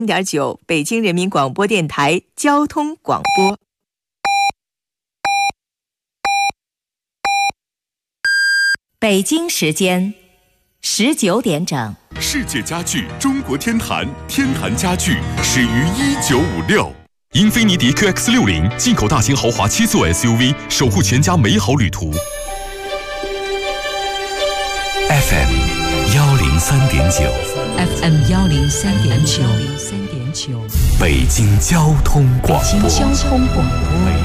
1.9北京人民广播电台交通广播。北京时间19点整。 世界家具中国天坛，天坛家具始于1956。英菲尼迪 QX60 进口大型豪华7座 SUV， 守护全家美好旅途。FM 103.9 FM 103.9 北京交通广播。 北京交通广播。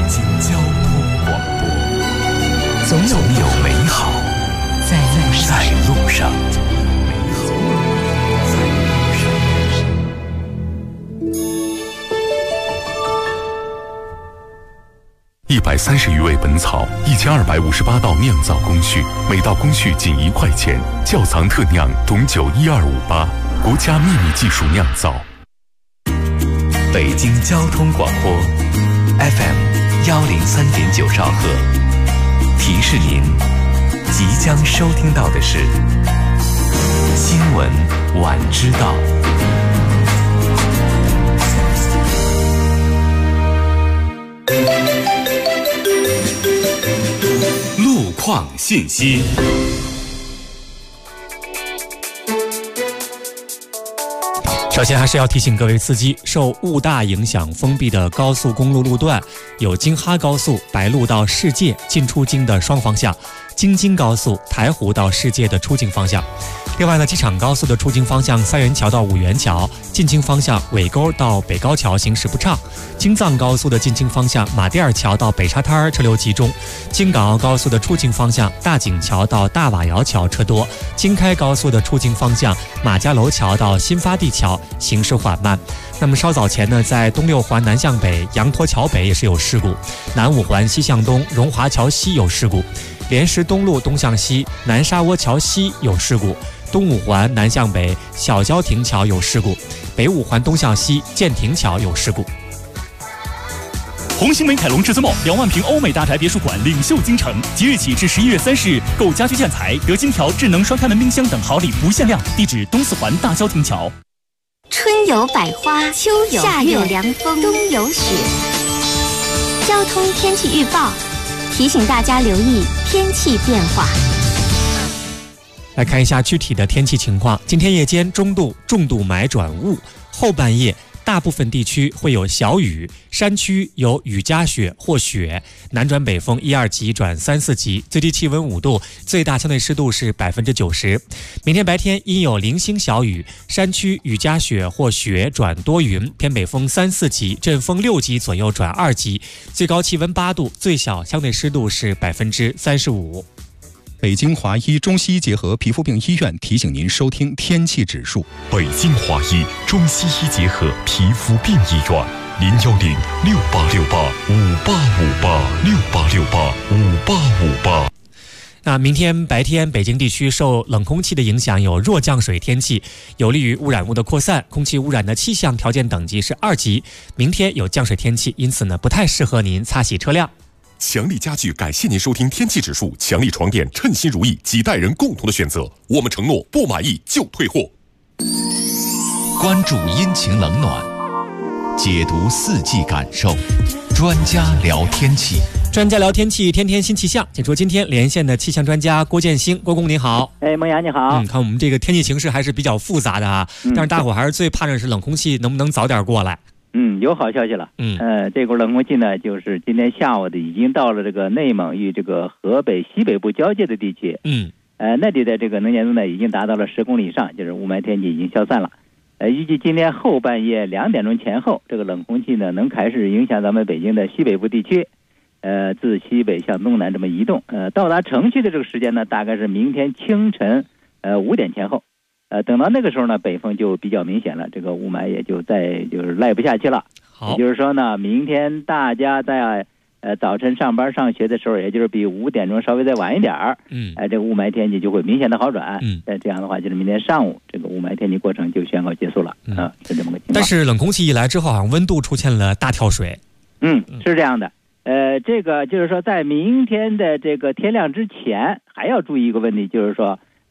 总有美好在路上。130余味本草，1258道酿造工序，每道工序仅1块钱。窖藏特酿董酒12588，国家秘密技术酿造。北京交通广播 FM 103.9兆赫，提示您即将收听到的是新闻晚知道。路况信息。 首先还是要提醒各位司机，受雾大影响封闭的高速公路路段有京哈高速白鹿到世界进出京的双方向，京津高速台湖到世界的出境方向。另外呢，机场高速的出境方向三元桥到五元桥，进京方向尾沟到北高桥行驶不畅。京藏高速的进京方向马甸尔桥到北沙滩车流集中。京港澳高速的出境方向大井桥到大瓦窑桥车多。京开高速的出境方向马家楼桥到新发地桥行驶缓慢。那么稍早前呢，在东六环南向北羊驼桥北也是有事故，南五环西向东荣华桥西有事故，莲石东路东向西南沙窝桥西有事故，东五环南向北小交亭桥有事故，北五环东向西建亭桥有事故。 红星美凯龙至尊梦2万平欧美大宅别墅馆领袖京城，即日起至11月30日，购家居建材得金条、智能双开门冰箱等好礼不限量。地址东四环大交亭桥。 春有百花，秋有夏有凉风，冬有雪。交通天气预报提醒大家留意天气变化。 来看一下具体的天气情况。今天夜间中度、重度霾转雾，后半夜大部分地区会有小雨，山区有雨夹雪或雪，南转北风1、2级转3、4级，最低气温5度，最大相对湿度是90%。明天白天阴有零星小雨，山区雨夹雪或雪转多云，偏北风3、4级，阵风6级左右转2级，最高气温8度，最小相对湿度是35%。 北京华医中西医结合皮肤病医院提醒您收听天气指数。 北京华医中西医结合皮肤病医院，0106868585858，6885858。 那明天白天北京地区受冷空气的影响，有弱降水天气，有利于污染物的扩散，空气污染的气象条件等级是2级。明天有降水天气，因此呢不太适合您擦洗车辆。 强力家具感谢您收听天气指数，强力床垫称心如意，几代人共同的选择，我们承诺不满意就退货。 关注阴晴冷暖，解读四季感受，专家聊天气。 专家聊天气，天天新气象。请出今天连线的气象专家郭建兴，郭工您好。 孟阳你好。 看我们这个天气形势还是比较复杂的啊，但是大伙还是最盼着是冷空气能不能早点过来。 有好消息了。这股冷空气呢，就是今天下午的已经到了这个内蒙与这个河北西北部交界的地区。那里的这个能见度呢已经达到了10公里以上，就是雾霾天气已经消散了。预计今天后半夜2点钟前后，这个冷空气呢能开始影响咱们北京的西北部地区，自西北向东南这么移动。到达城区的这个时间呢，大概是明天清晨5点前后。等到那个时候呢，北风就比较明显了，这个雾霾也就就是赖不下去了。也就是说呢，明天大家在早晨上班上学的时候，也就是比5点钟稍微再晚一点儿，这个雾霾天气就会明显的好转。这样的话，就是明天上午这个雾霾天气过程就宣告结束了。是这么个情况。 但是冷空气一来之后，好像温度出现了大跳水。 是这样的。这个就是说，在明天的这个天亮之前，还要注意一个问题，就是说。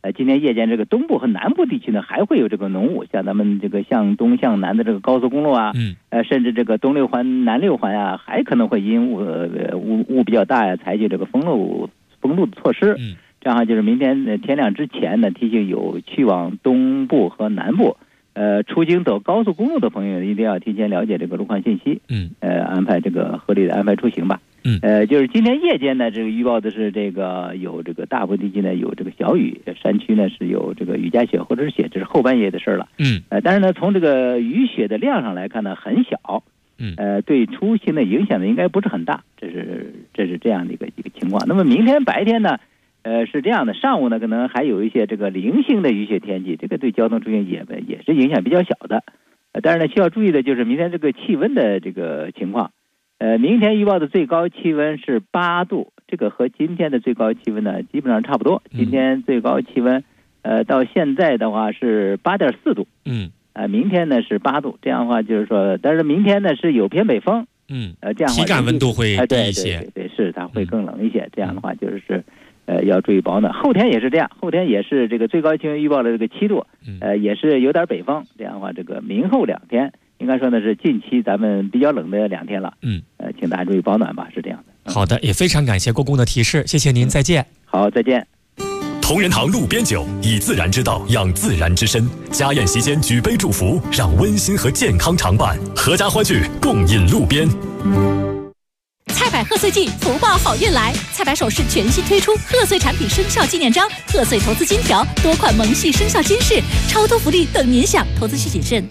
今天夜间这个东部和南部地区呢还会有这个浓雾，像咱们这个向东向南的这个高速公路啊，甚至这个东六环、南六环啊，还可能会因雾比较大呀，采取这个封路的措施。这样就是明天天亮之前呢，提醒有去往东部和南部出京走高速公路的朋友一定要提前了解这个路况信息，安排这个合理的安排出行吧。就是今天夜间呢，这个预报的是这个有这个大部分地区呢有这个小雨，山区呢是有这个雨夹雪或者是雪，这是后半夜的事了。但是呢，从这个雨雪的量上来看呢，很小，对出行的影响呢应该不是很大，这是这样的一个情况。那么明天白天呢，是这样的，上午呢可能还有一些这个零星的雨雪天气，这个对交通出行也是影响比较小的。但是呢，需要注意的就是明天这个气温的这个情况。明天预报的最高气温是8度，这个和今天的最高气温呢基本上差不多。今天最高气温到现在的话是8.4度，明天呢是8度，这样的话就是说，但是明天呢是有偏北风，这样的话体感温度会低一些， 对，是它会更冷一些。这样的话就是要注意保暖。后天也是这样，后天也是这个最高气温预报的这个7度，也是有点北风。这样的话，这个明后2天应该说呢是近期咱们比较冷的2天了，请大家注意保暖吧，是这样的。 好的，也非常感谢郭公的提示，谢谢您，再见。 好，再见。 同仁堂路边酒，以自然之道养自然之身。家宴席间举杯祝福，让温馨和健康常伴。阖家欢聚，共饮路边。 菜百贺岁季，福报好运来！菜百首饰全新推出贺岁产品生肖纪念章、贺岁投资金条、多款萌系生肖金饰，超多福利等您享，投资需谨慎。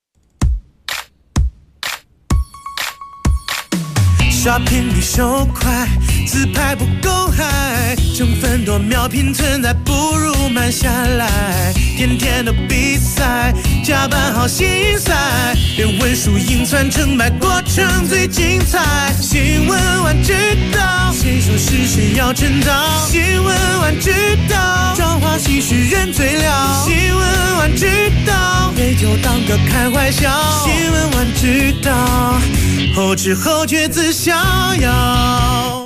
刷屏比手快，自拍不够嗨，成分多秒拼存在，不如慢下来。天天的比赛，加班好心塞，连文输赢算成败，过程最精彩。新闻晚知道，谁说是谁要称道？新闻晚知道，朝花夕拾人最了。新闻晚知道，杯酒当歌开怀笑。新闻晚知道，后知后觉自逍遥。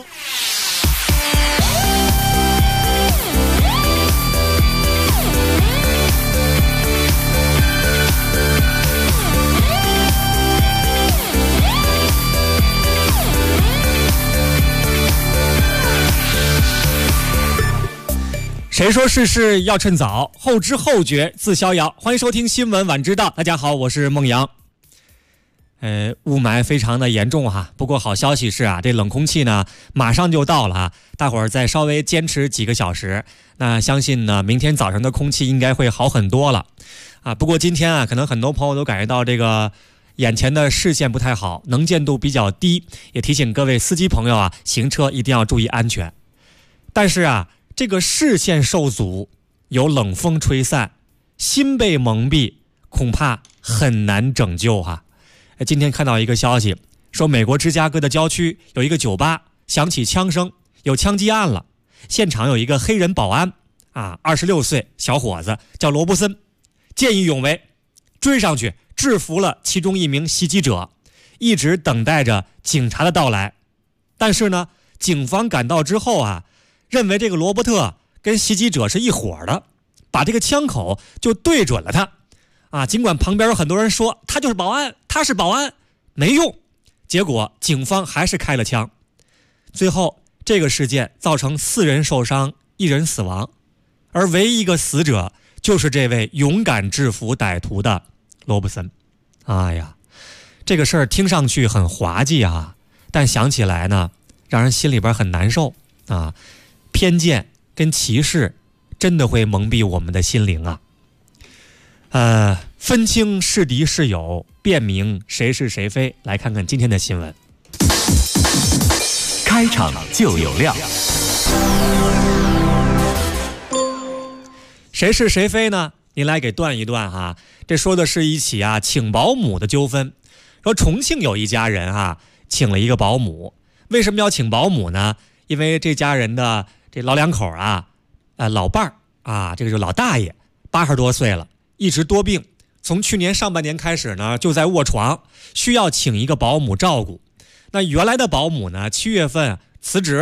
谁说事事要趁早，后知后觉自逍遥。欢迎收听新闻晚知道，大家好，我是孟阳。雾霾非常的严重哈，不过好消息是啊，这冷空气呢马上就到了啊，大伙儿再稍微坚持几个小时，那相信呢明天早上的空气应该会好很多了啊。不过今天啊，可能很多朋友都感觉到这个眼前的视线不太好，能见度比较低，也提醒各位司机朋友啊，行车一定要注意安全。但是啊，这个视线受阻，有冷风吹散，心被蒙蔽，恐怕很难拯救哈。今天看到一个消息，说美国芝加哥的郊区有一个酒吧响起枪声，有枪击案了。现场有一个黑人保安啊，26岁小伙子叫罗伯森，见义勇为，追上去制服了其中一名袭击者，一直等待着警察的到来。但是呢，警方赶到之后啊，认为这个罗伯特跟袭击者是一伙的，把这个枪口就对准了他啊。尽管旁边有很多人说他就是保安，他是保安，没用，结果警方还是开了枪。最后这个事件造成4人受伤，1人死亡，而唯一一个死者就是这位勇敢制服歹徒的罗伯森。哎呀，这个事儿听上去很滑稽啊，但想起来呢，让人心里边很难受啊。偏见跟歧视真的会蒙蔽我们的心灵啊。分清是敌是友，辨明谁是谁非。来看看今天的新闻。 开场就有料。 谁是谁非呢？您来给断一断哈。这说的是一起啊请保姆的纠纷。说重庆有一家人啊请了一个保姆，为什么要请保姆呢？因为这家人的这老两口啊，老伴儿啊，这个就老大爷80多岁了，一直多病，从去年上半年开始呢就在卧床，需要请一个保姆照顾。那原来的保姆呢7月份辞职了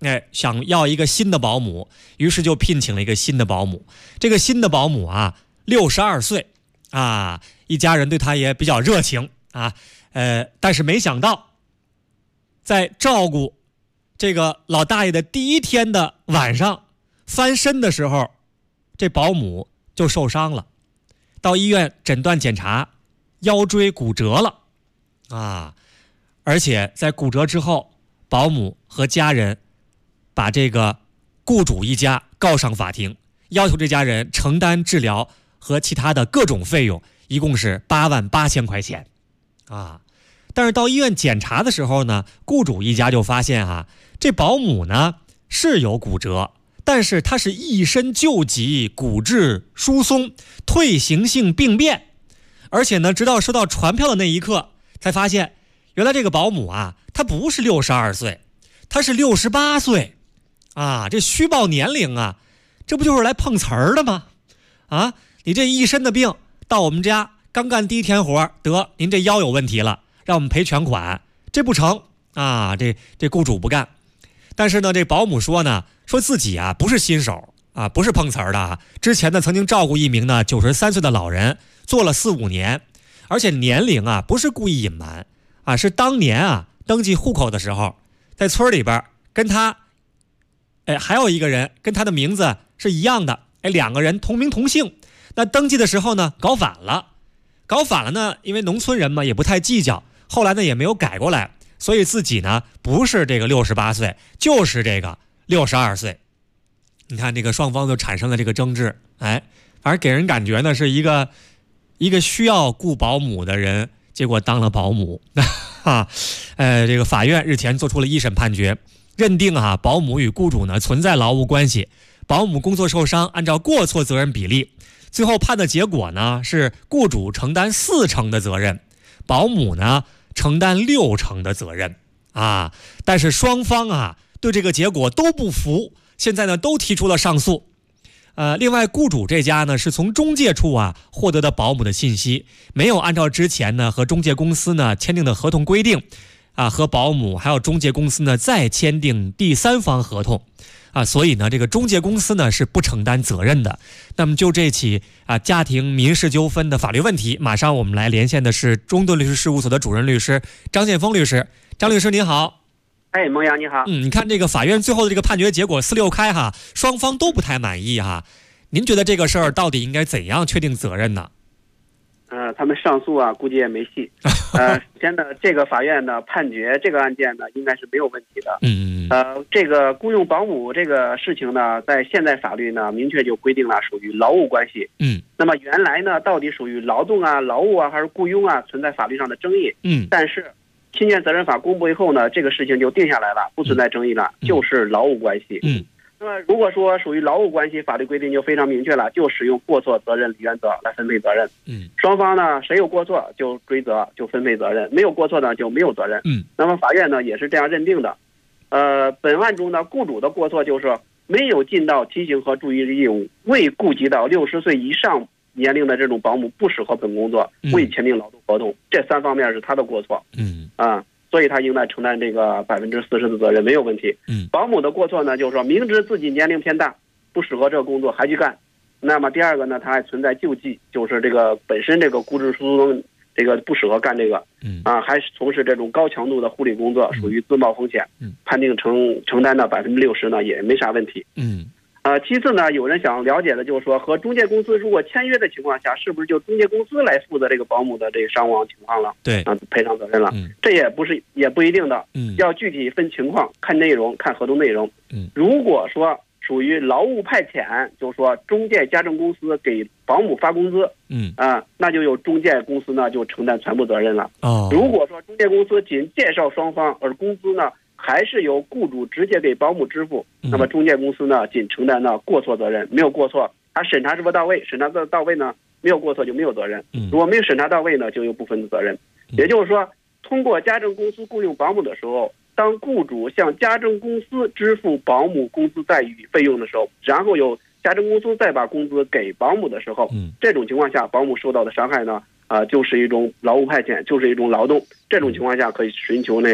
想要一个新的保姆，于是就聘请了一个新的保姆。这个新的保姆啊，62岁啊，一家人对他也比较热情啊，但是没想到，在照顾这个老大爷的第一天的晚上，翻身的时候，这保姆就受伤了，到医院诊断检查，腰椎骨折了啊，而且在骨折之后，保姆和家人把这个雇主一家告上法庭，要求这家人承担治疗和其他的各种费用，一共是88000块钱啊。但是到医院检查的时候呢，雇主一家就发现这保姆呢是有骨折，但是他是一身旧疾，骨质疏松，退行性病变，而且呢，直到收到传票的那一刻，才发现原来这个保姆啊，她不是62岁，她是68岁啊！这虚报年龄啊，这不就是来碰瓷儿的吗？啊，你这一身的病，到我们家刚干第一天活，得您这腰有问题了，让我们赔全款，这不成啊！这雇主不干。但是呢，这保姆说呢，说自己啊不是新手啊，不是碰瓷儿的，之前呢曾经照顾一名呢93岁的老人，做了4-5年，而且年龄啊不是故意隐瞒啊，是当年啊登记户口的时候，在村里边跟他，还有一个人跟他的名字是一样的，2个人同名同姓，那登记的时候呢搞反了呢，因为农村人嘛也不太计较，后来呢也没有改过来。所以自己呢不是这个68岁，就是这个62岁。你看这个双方就产生了这个争执，反正给人感觉呢是一个需要雇保姆的人，结果当了保姆。这个法院日前做出了一审判决，认定保姆与雇主呢存在劳务关系，保姆工作受伤按照过错责任比例，最后判的结果呢是雇主承担40%的责任，保姆呢承担60%的责任啊，但是双方对这个结果都不服，现在呢都提出了上诉。另外雇主这家呢是从中介处获得的保姆的信息，没有按照之前呢和中介公司呢签订的合同规定和保姆还有中介公司呢再签订第三方合同所以呢这个中介公司呢是不承担责任的。那么就这起家庭民事纠纷的法律问题，马上我们来连线的是中盾律师事务所的主任律师张建峰律师。张律师您好。 蒙阳你好。 你看这个法院最后的这个判决结果4-6开双方都不太满意您觉得这个事儿到底应该怎样确定责任呢？ 他们上诉估计也没戏。首先呢，这个法院呢判决这个案件呢应该是没有问题的。这个雇佣保姆这个事情呢，在现在法律呢明确就规定了属于劳务关系。那么原来呢到底属于劳动劳务还是雇佣存在法律上的争议。但是侵权责任法公布以后呢，这个事情就定下来了，不存在争议了，就是劳务关系。那么如果说属于劳务关系，法律规定就非常明确了，就使用过错责任原则来分配责任。双方呢谁有过错就追责，就分配责任，没有过错呢就没有责任。那么法院呢也是这样认定的。本案中呢，雇主的过错就是没有尽到提醒和注意的义务，未顾及到60岁以上年龄的这种保姆不适合本工作，未签订劳动合同，这3方面是他的过错。所以他应该承担这个40%的责任，没有问题。保姆的过错呢，就是说明知自己年龄偏大，不适合这个工作还去干。那么第二个呢，他还存在救济，就是这个本身这个骨质疏松，这个不适合干这个，还从事这种高强度的护理工作，属于自冒风险，判定承担的60%呢也没啥问题。其次呢，有人想了解的就是说，和中介公司如果签约的情况下，是不是就中介公司来负责这个保姆的这个伤亡情况了？ 对， 赔偿责任了。这也不一定的，要具体分情况，看内容，看合同内容。如果说属于劳务派遣，就是说中介家政公司给保姆发工资，那就由中介公司呢就承担全部责任了。如果说中介公司仅介绍双方，而工资呢还是由雇主直接给保姆支付，那么中介公司呢仅承担了过错责任，没有过错，他审查是否到位，审查到位呢没有过错就没有责任，如果没有审查到位呢就有部分的责任。也就是说，通过家政公司雇佣保姆的时候，当雇主向家政公司支付保姆工资待遇费用的时候，然后由家政公司再把工资给保姆的时候，这种情况下保姆受到的伤害呢就是一种劳务派遣，就是一种劳动。这种情况下可以寻求那个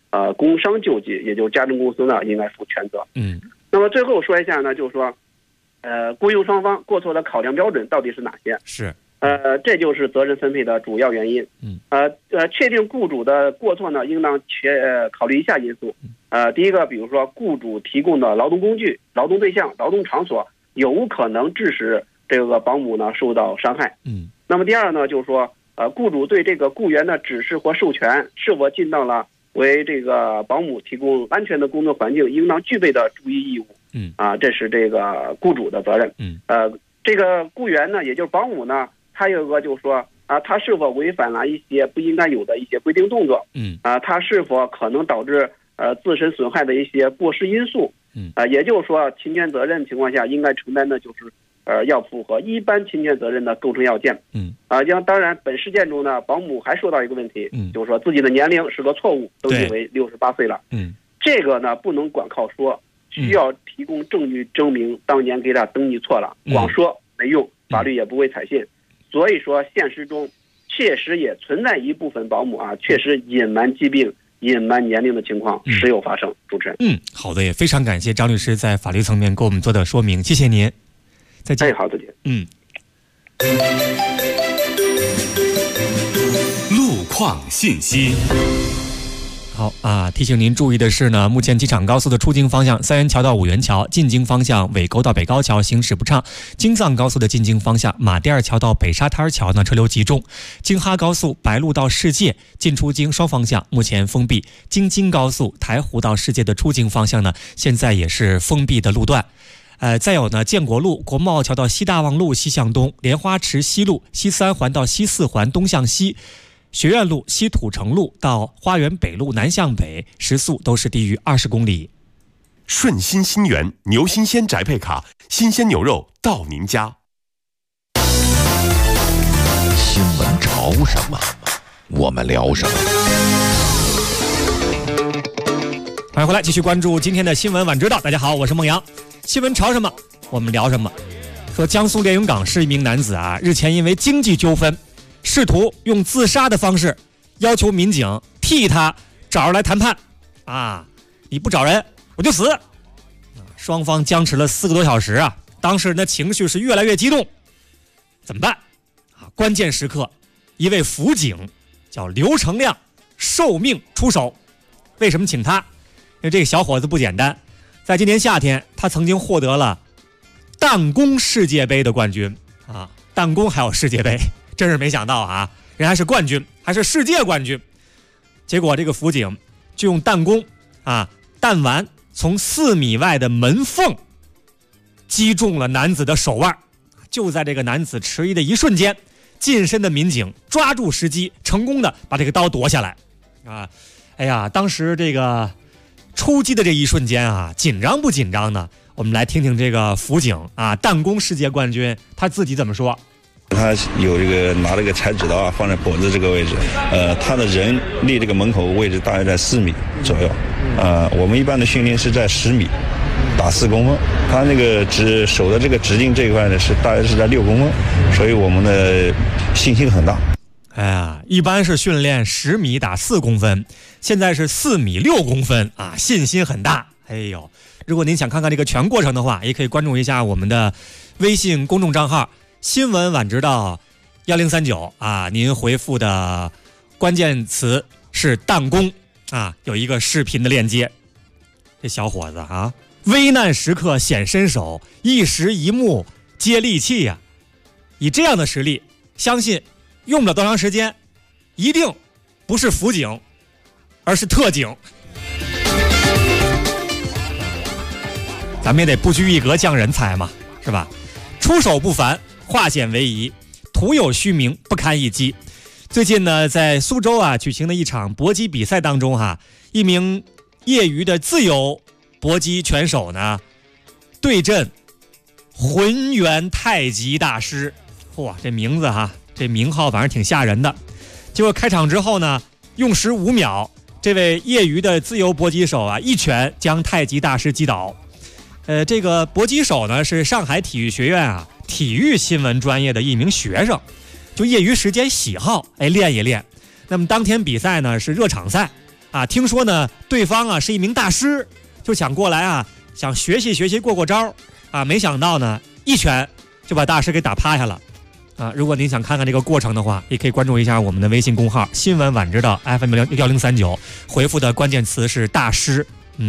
工伤救济，也就是家政公司呢应该负全责。那么最后说一下呢，就是说，雇佣双方过错的考量标准到底是哪些？ 是。 这就是责任分配的主要原因。确定雇主的过错呢，应当考虑以下因素。第一个，比如说雇主提供的劳动工具、劳动对象、劳动场所有无可能致使这个保姆呢受到伤害。那么第二呢，就是说，雇主对这个雇员的指示或授权是否尽到了为这个保姆提供安全的工作环境应当具备的注意义务。这是这个雇主的责任。这个雇员呢，也就是保姆呢，他有个就是说他是否违反了一些不应该有的一些规定动作？他是否可能导致自身损害的一些过失因素？也就是说，侵权责任情况下应该承担的就是要符合一般侵权责任的构成要件。当然，本事件中呢，保姆还说到一个问题，就是说自己的年龄是个错误，登记为68岁了。这个呢不能光靠说，需要提供证据证明当年给他登记错了，光说没用，法律也不会采信。所以说，现实中确实也存在一部分保姆确实隐瞒疾病、隐瞒年龄的情况时有发生。主持人， 好的，也非常感谢张律师在法律层面给我们做的说明，谢谢您，再见。 好，再见。 路况信息。 好提醒您注意的是呢，目前机场高速的出京方向三元桥到五元桥，进京方向尾沟到北高桥行驶不畅；京藏高速的进京方向马甸二桥到北沙滩桥呢车流集中；京哈高速白鹿到世界进出京双方向目前封闭；京津高速台湖到世界的出京方向呢现在也是封闭的路段。再有呢，建国路国贸桥到西大望路西向东，莲花池西路西三环到西四环东向西，学院路西土城路到花园北路南向北，时速都是低于20公里。 顺心新源牛新鲜宅配卡，新鲜牛肉到您家。 新闻潮什么，我们聊什么。 欢迎回来，继续关注今天的新闻晚知道。大家好，我是孟阳。新闻潮什么，我们聊什么。说江苏连云港市一名男子日前因为经济纠纷，试图用自杀的方式要求民警替他找人来谈判你不找人我就死。双方僵持了4个多小时当事人的情绪是越来越激动，怎么办关键时刻，一位辅警叫刘成亮受命出手。为什么请他？因为这个小伙子不简单，在今年夏天他曾经获得了弹弓世界杯的冠军弹弓还有世界杯，真是没想到人还是冠军，还是世界冠军。结果这个辅警就用弹弓弹丸从4米外的门缝击中了男子的手腕。就在这个男子迟疑的一瞬间，近身的民警抓住时机，成功的把这个刀夺下来当时这个出击的这一瞬间紧张不紧张呢？我们来听听这个辅警弹弓世界冠军他自己怎么说。 他有这个拿了个裁纸刀放在脖子这个位置，他的人离这个门口位置大约在4米左右，我们一般的训练是在10米打4公分，他那个手的这个直径这一块呢是大约是在6公分，所以我们的信心很大。 一般是训练10米打4公分，现在是4米6公分信心很大。如果您想看看这个全过程的话，也可以关注一下我们的微信公众账号新闻晚知道1039您回复的关键词是弹弓有一个视频的链接。这小伙子危难时刻显身手，一时一目接利器以这样的实力，相信用不了多长时间，一定不是辅警，而是特警。咱们也得不拘一格降人才嘛，是吧？出手不凡，化险为夷，徒有虚名，不堪一击。最近呢，在苏州举行的一场搏击比赛当中一名业余的自由搏击拳手呢对阵浑元太极大师。这名字这名号反正挺吓人的。结果开场之后呢，用时5秒，这位业余的自由搏击手一拳将太极大师击倒。这个搏击手呢是上海体育学院体育新闻专业的一名学生，就业余时间喜好练一练。那么当天比赛呢是热场赛啊，听说呢对方啊是一名大师，就想过来啊，想学习过招啊，没想到呢一拳就把大师给打趴下了啊！如果您想看看这个过程的话，也可以关注一下我们的微信公号新闻晚知道 FM1039，回复的关键词是大师，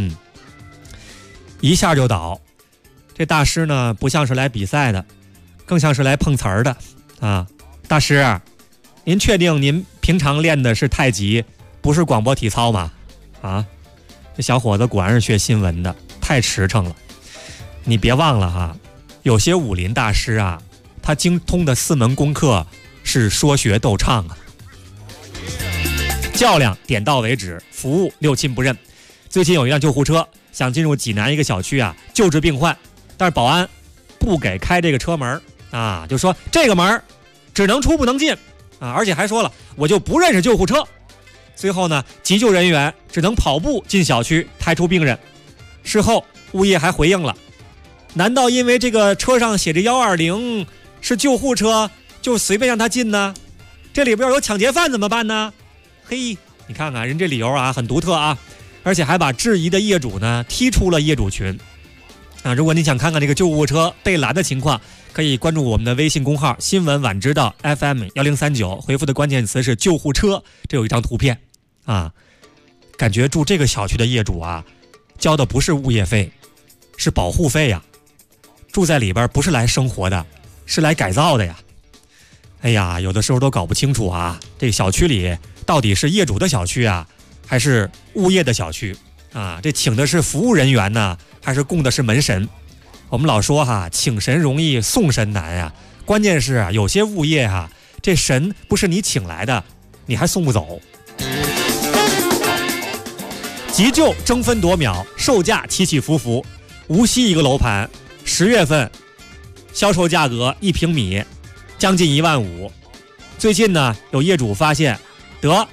一下就倒。这大师呢不像是来比赛的，更像是来碰瓷儿的啊！大师，您确定您平常练的是太极，不是广播体操吗？啊，这小伙子果然是学新闻的，太实诚了。你别忘了哈，有些武林大师啊，他精通的4门功课是说学逗唱啊。较量点到为止，服务六亲不认。最近有一辆救护车想进入济南一个小区啊救治病患，但是保安不给开这个车门啊，就说这个门只能出不能进啊，而且还说了我就不认识救护车。最后呢，急救人员只能跑步进小区抬出病人。事后物业还回应了，难道因为这个车上写着120是救护车就随便让他进呢？这里边有抢劫犯怎么办呢？嘿，你看看人这理由啊很独特啊，而且还把质疑的业主呢踢出了业主群啊！如果你想看看这个救护车被拦的情况，可以关注我们的微信公号新闻晚知道 FM1039，回复的关键词是救护车，这有一张图片啊。感觉住这个小区的业主啊交的不是物业费，是保护费呀，住在里边不是来生活的，是来改造的呀。哎呀，有的时候都搞不清楚啊，这个小区里到底是业主的小区啊还是物业的小区啊？这请的是服务人员呢还是供的是门神？我们老说哈，请神容易送神难呀，关键是啊有些物业哈，这神不是你请来的，你还送不走。急救争分夺秒，售价起起伏伏。无锡一个楼盘10月份销售价格1平米将近1万5，最近呢有业主发现得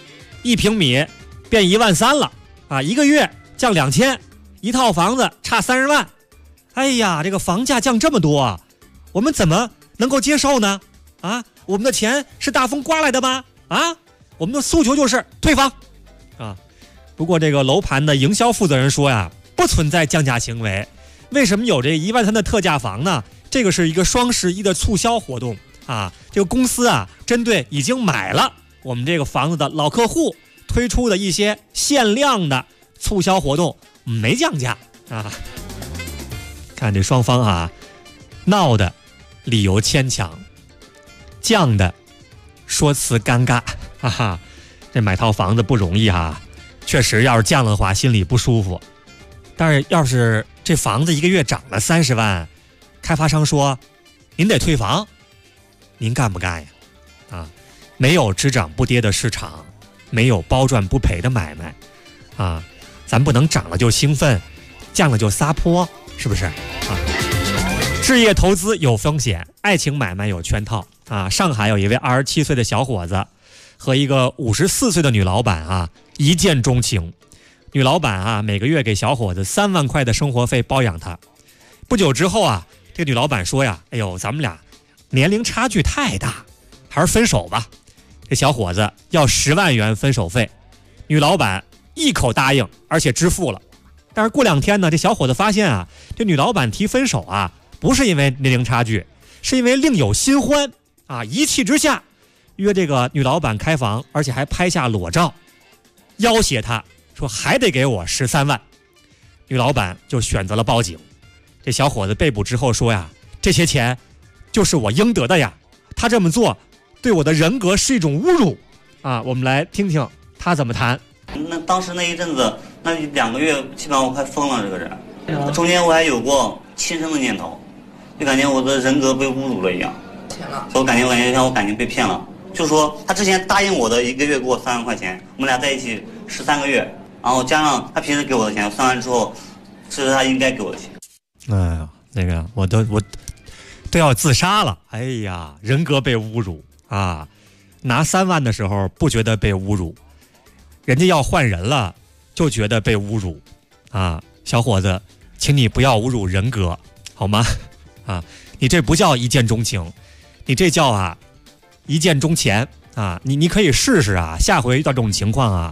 1平米变1万3了啊，一个月降2000，一套房子差30万。哎呀，这个房价降这么多啊，我们怎么能够接受呢？啊，我们的钱是大风刮来的吗？啊，我们的诉求就是退房啊。不过这个楼盘的营销负责人说呀，不存在降价行为。为什么有这1万3的特价房呢？这个是一个双11的促销活动啊，这个公司啊针对已经买了我们这个房子的老客户推出的一些限量的促销活动，没降价啊。看这双方啊闹的理由牵强，降的说辞尴尬，哈哈，这买套房子不容易哈，确实要是降的话心里不舒服。但是要是这房子一个月涨了30万，开发商说您得退房，您干不干呀？啊，没有只涨不跌的市场，没有包赚不赔的买卖啊，咱不能涨了就兴奋，降了就撒泼，是不是啊？置业投资有风险，爱情买卖有圈套啊！上海有一位27岁的小伙子和一个54岁的女老板啊一见钟情。女老板啊每个月给小伙子3万块的生活费包养他。不久之后啊，这个女老板说呀，哎呦，咱们俩年龄差距太大，还是分手吧。这小伙子要10万元分手费，女老板一口答应，而且支付了。但是过2天呢，这小伙子发现啊，这女老板提分手啊，不是因为年龄差距，是因为另有新欢啊！一气之下，约这个女老板开房，而且还拍下裸照，要挟她说还得给我13万。女老板就选择了报警。这小伙子被捕之后说呀，这些钱就是我应得的呀，他这么做对我的人格是一种侮辱啊！我们来听听他怎么谈。 那当时那一阵子，那2个月基本上我快疯了，这个人。中间我还有过轻生的念头，就感觉我的人格被侮辱了一样。我感觉像我感情被骗了。就说他之前答应我的1个月给我3万块钱，我们俩在一起13个月，然后加上他平时给我的钱，算完之后，这是他应该给我的钱。 哎呀，那个我都要自杀了。哎呀，人格被侮辱啊！拿3万的时候不觉得被侮辱，人家要换人了就觉得被侮辱啊！小伙子，请你不要侮辱人格好吗？啊，你这不叫一见钟情，你这叫啊一见钟钱啊！你可以试试啊，下回遇到这种情况啊，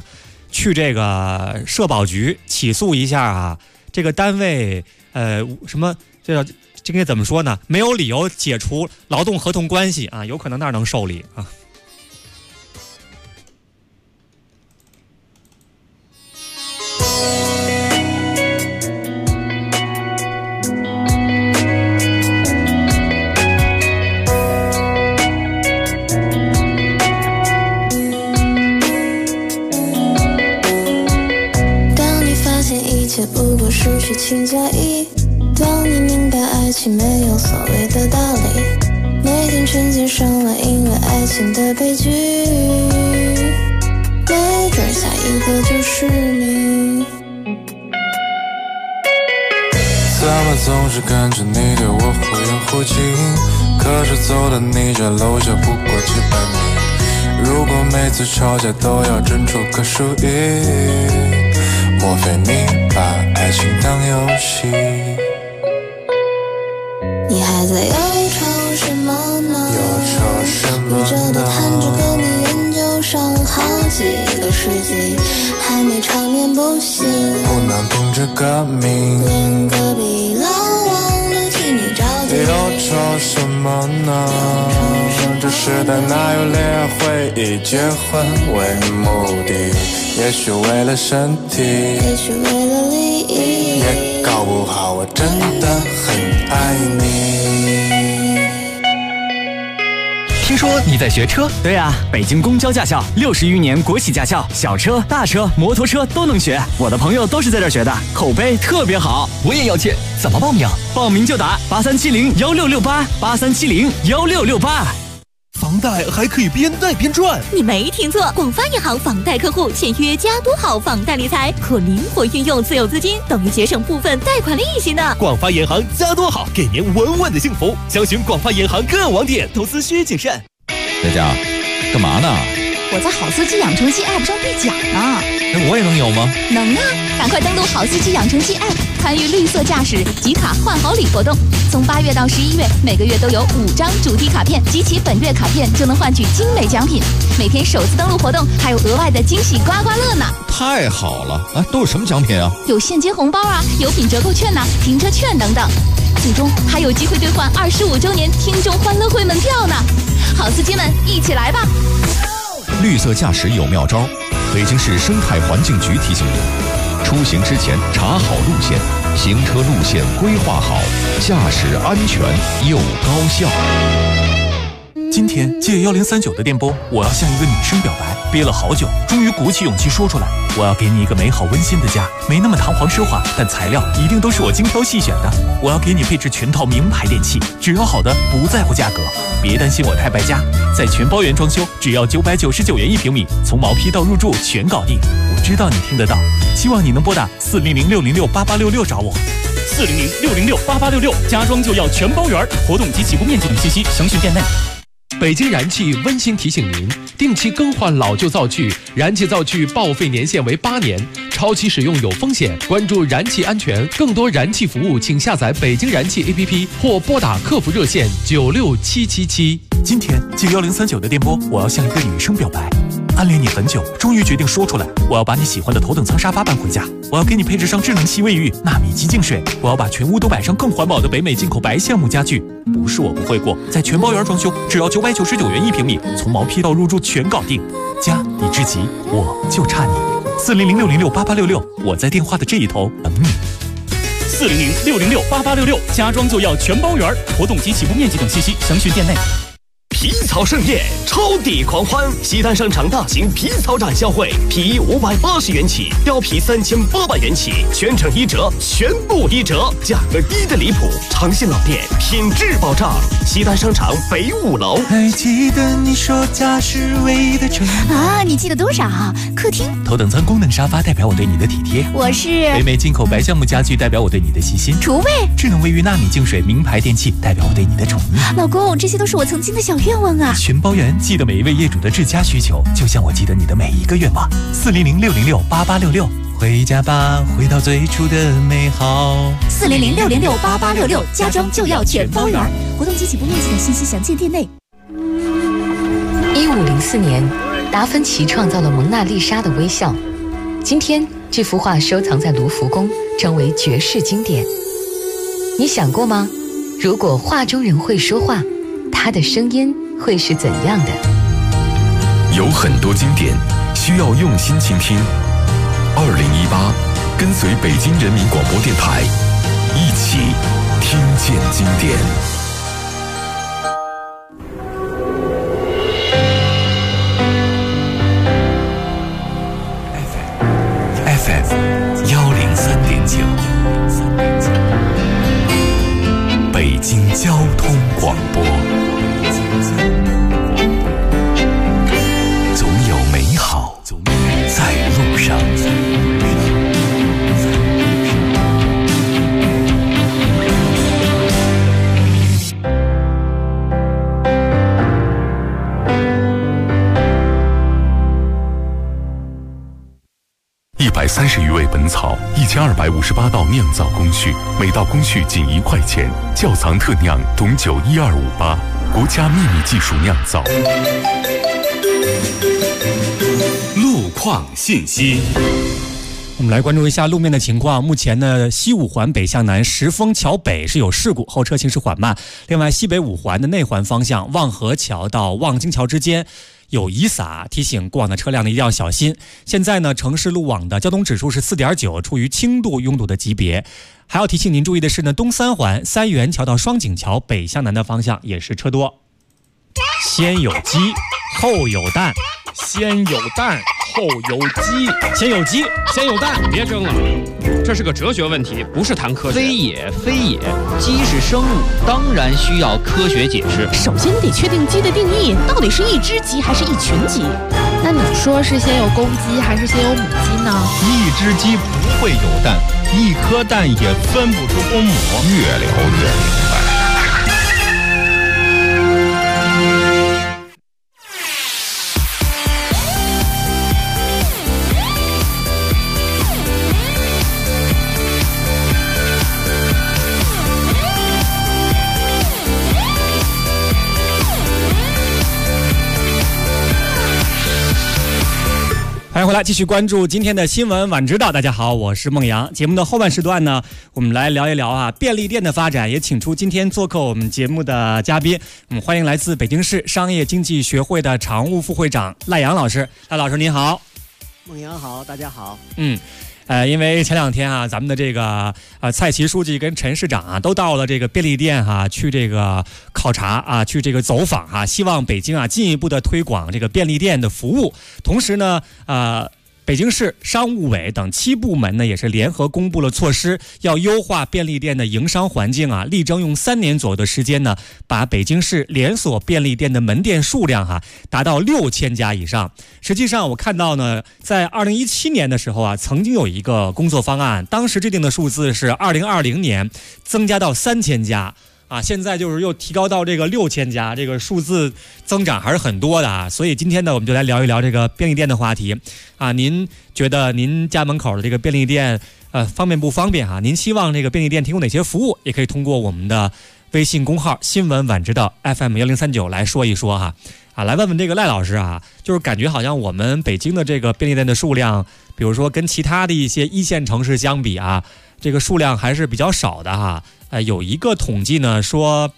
去这个社保局起诉一下啊，这个单位什么这应该怎么说呢？没有理由解除劳动合同关系啊，有可能那儿能受理啊。 不过是虚情假意，当你明白爱情没有所谓的道理，每天成千上万因为爱情的悲剧，没准下一个就是你。 怎么总是感觉你对我忽远忽近，可是走到你家楼下不过几百米，如果每次吵架都要争出个输赢，莫非你把爱情当游戏？ 你还在忧愁什么呢？ 忧愁什么呢？ 你这的弹指跟你研究上好几个世纪，还没长眠不醒， 不能听这个名， 连隔壁老王都替你着急。 忧愁什么呢？这时代哪有恋爱会以结婚为目的？也许为了身体， 也许为了利益， 也搞不好我真的很爱你。 听说你在学车？对啊，北京公交驾校60余年国企驾校，小车、大车、摩托车都能学。我的朋友都是在这儿学的，口碑特别好。我也要去，怎么报名？报名就打83701668，83701668。 房贷还可以边贷边赚， 你没听错，广发银行房贷客户签约加多好房贷理财，可灵活运用自有资金，等于节省部分贷款利息呢。 广发银行加多好，给您稳稳的幸福。详询广发银行各网点，投资需谨慎。 佳佳，干嘛呢？ 我在好司机养成系 App 上兑奖呢。 那我也能有吗？ 能啊！赶快登录好司机养成系 App， 参与绿色驾驶集卡换好礼活动。从8月到11月，每个月都有5张主题卡片，集齐本月卡片就能换取精美奖品。每天首次登录活动还有额外的惊喜刮刮乐呢！ 太好了啊！都有什么奖品啊？ 有现金红包啊，有品折扣券呐、停车券等等。最终还有机会兑换25周年听众欢乐会门票呢！好司机们，一起来吧！ 绿色驾驶有妙招，北京市生态环境局提醒您：出行之前查好路线，行车路线规划好，驾驶安全又高效。 今天借1039的电波，我要向一个女生表白，憋了好久，终于鼓起勇气说出来。我要给你一个美好温馨的家，没那么堂皇奢华，但材料一定都是我精挑细选的。我要给你配置全套名牌电器，只要好的，不在乎价格。别担心我太败家，在全包圆装修，只要999元1平米，从毛坯到入住全搞定。我知道你听得到，希望你能拨打400-606-8866找我。400-606-8866，家装就要全包圆，活动及起步面积等信息详询店内。 北京燃气温馨提醒您，定期更换老旧灶具，燃气灶具报废年限为8年，超期使用有风险。关注燃气安全，更多燃气服务，请下载北京燃气 APP 或拨打客服热线96777。 今天借1039的电波，我要向一个女生表白。暗恋你很久，终于决定说出来。我要把你喜欢的头等舱沙发搬回家，我要给你配置上智能吸卫浴、纳米激净水，我要把全屋都摆上更环保的北美进口白橡木家具。不是我不会过，在全包圆装修，只要999元1平米，从毛坯到入住全搞定。家已至齐，我就差你。400-606-8866，我在电话的这一头等你。400-606-8866，家装就要全包圆，活动及起步面积等信息详询店内。 皮草盛宴，超抵狂欢！西单商场大型皮草展销会，皮衣580元起，貂皮3800元起，全程1折，全部1折，价格低的离谱，长信老店，品质保障。西单商场北5楼。 还记得你说家是唯一的城啊？你记得多少？客厅。 头等舱功能沙发代表我对你的体贴。 我是北美进口白橡木家具代表我对你的细心。 厨卫。 智能卫浴纳米净水名牌电器代表我对你的宠溺。 老公，这些都是我曾经的小愿望啊！ 全包圆，记得每一位业主的至佳需求，就像我记得你的每一个愿望。400-606-8866，回家吧，回到最初的美好。 400-606-8866，家装就要全包圆，活动及起步面积等信息详见店内。 1504年，达芬奇创造了蒙娜丽莎的微笑。 今天这幅画收藏在卢浮宫，成为绝世经典。你想过吗？如果画中人会说话，他的声音会是怎样的？ 有很多经典需要用心倾听。2018，跟随北京人民广播电台，一起听见经典。FM103.9，北京交通广播。总有美好在路上。130余味本草，1258道酿造工序，每道工序仅1块钱。窖藏特酿董酒12588，国家秘密技术酿造。 路况信息。 我们来关注一下路面的情况。目前呢，西五环北向南石峰桥北是有事故，后车行驶缓慢。另外，西北五环的内环方向望河桥到望京桥之间有遗撒，提醒过往的车辆呢一定要小心。现在呢，城市路网的交通指数是4.9，处于轻度拥堵的级别。还要提醒您注意的是呢，东三环三元桥到双井桥北向南的方向也是车多。先有鸡，后有蛋。 先有蛋，后有鸡。 先有鸡，先有蛋。 别争了，这是个哲学问题，不是谈科学。 非也，非也，鸡是生物，当然需要科学解释。 首先得确定鸡的定义，到底是一只鸡还是一群鸡？ 那你说是先有公鸡还是先有母鸡呢？ 一只鸡不会有蛋，一颗蛋也分不出公母。 越聊越明白。 欢迎回来，继续关注今天的新闻晚知道。大家好，我是孟阳。节目的后半时段呢，我们来聊一聊便利店的发展，也请出今天做客我们节目的嘉宾。欢迎来自北京市商业经济学会的常务副会长赖阳老师。赖老师您好。 孟阳好，大家好。 因为前两天咱们的这个蔡奇书记跟陈市长都到了这个便利店去这个考察去这个走访希望北京进一步的推广这个便利店的服务。同时呢，北京市商务委等7部门呢也是联合公布了措施，要优化便利店的营商环境力争用3年左右的时间呢，把北京市连锁便利店的门店数量达到6000家以上。实际上我看到呢，在2017年的时候曾经有一个工作方案，当时制定的数字是2020年增加到3000家。现在就是又提高到这个6000家，这个数字增长还是很多的所以今天呢，我们就来聊一聊这个便利店的话题您觉得您家门口的这个便利店方便不方便您希望这个便利店提供哪些服务？也可以通过我们的微信公号新闻晚知道 FM1039 来说一说来问问这个赖老师就是感觉好像我们北京的这个便利店的数量，比如说跟其他的一些1线城市相比这个数量还是比较少的有一个统计呢说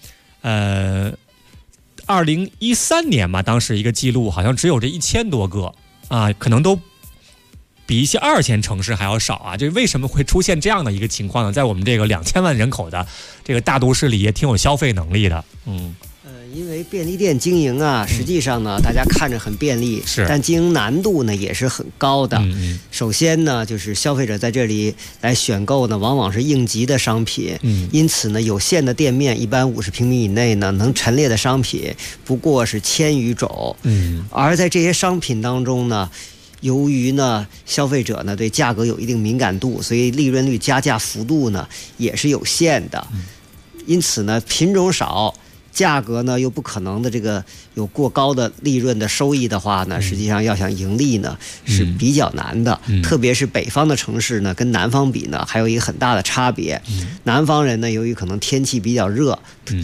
2013年吧，当时一个记录好像只有这1000多个可能都比一些2线城市还要少这为什么会出现这样的一个情况呢？在我们这个2000万人口的这个大都市里也挺有消费能力的因为便利店经营实际上呢，大家看着很便利，但经营难度呢也是很高的。首先呢，就是消费者在这里来选购呢，往往是应急的商品，因此呢，有限的店面，一般50平米以内呢，能陈列的商品不过是1000余种。而在这些商品当中呢，由于呢消费者呢对价格有一定敏感度，所以利润率加价幅度呢也是有限的。因此呢，品种少，价格呢又不可能的这个有过高的利润的收益的话呢，实际上要想盈利呢是比较难的。特别是北方的城市呢，跟南方比呢，还有一个很大的差别。南方人呢，由于可能天气比较热，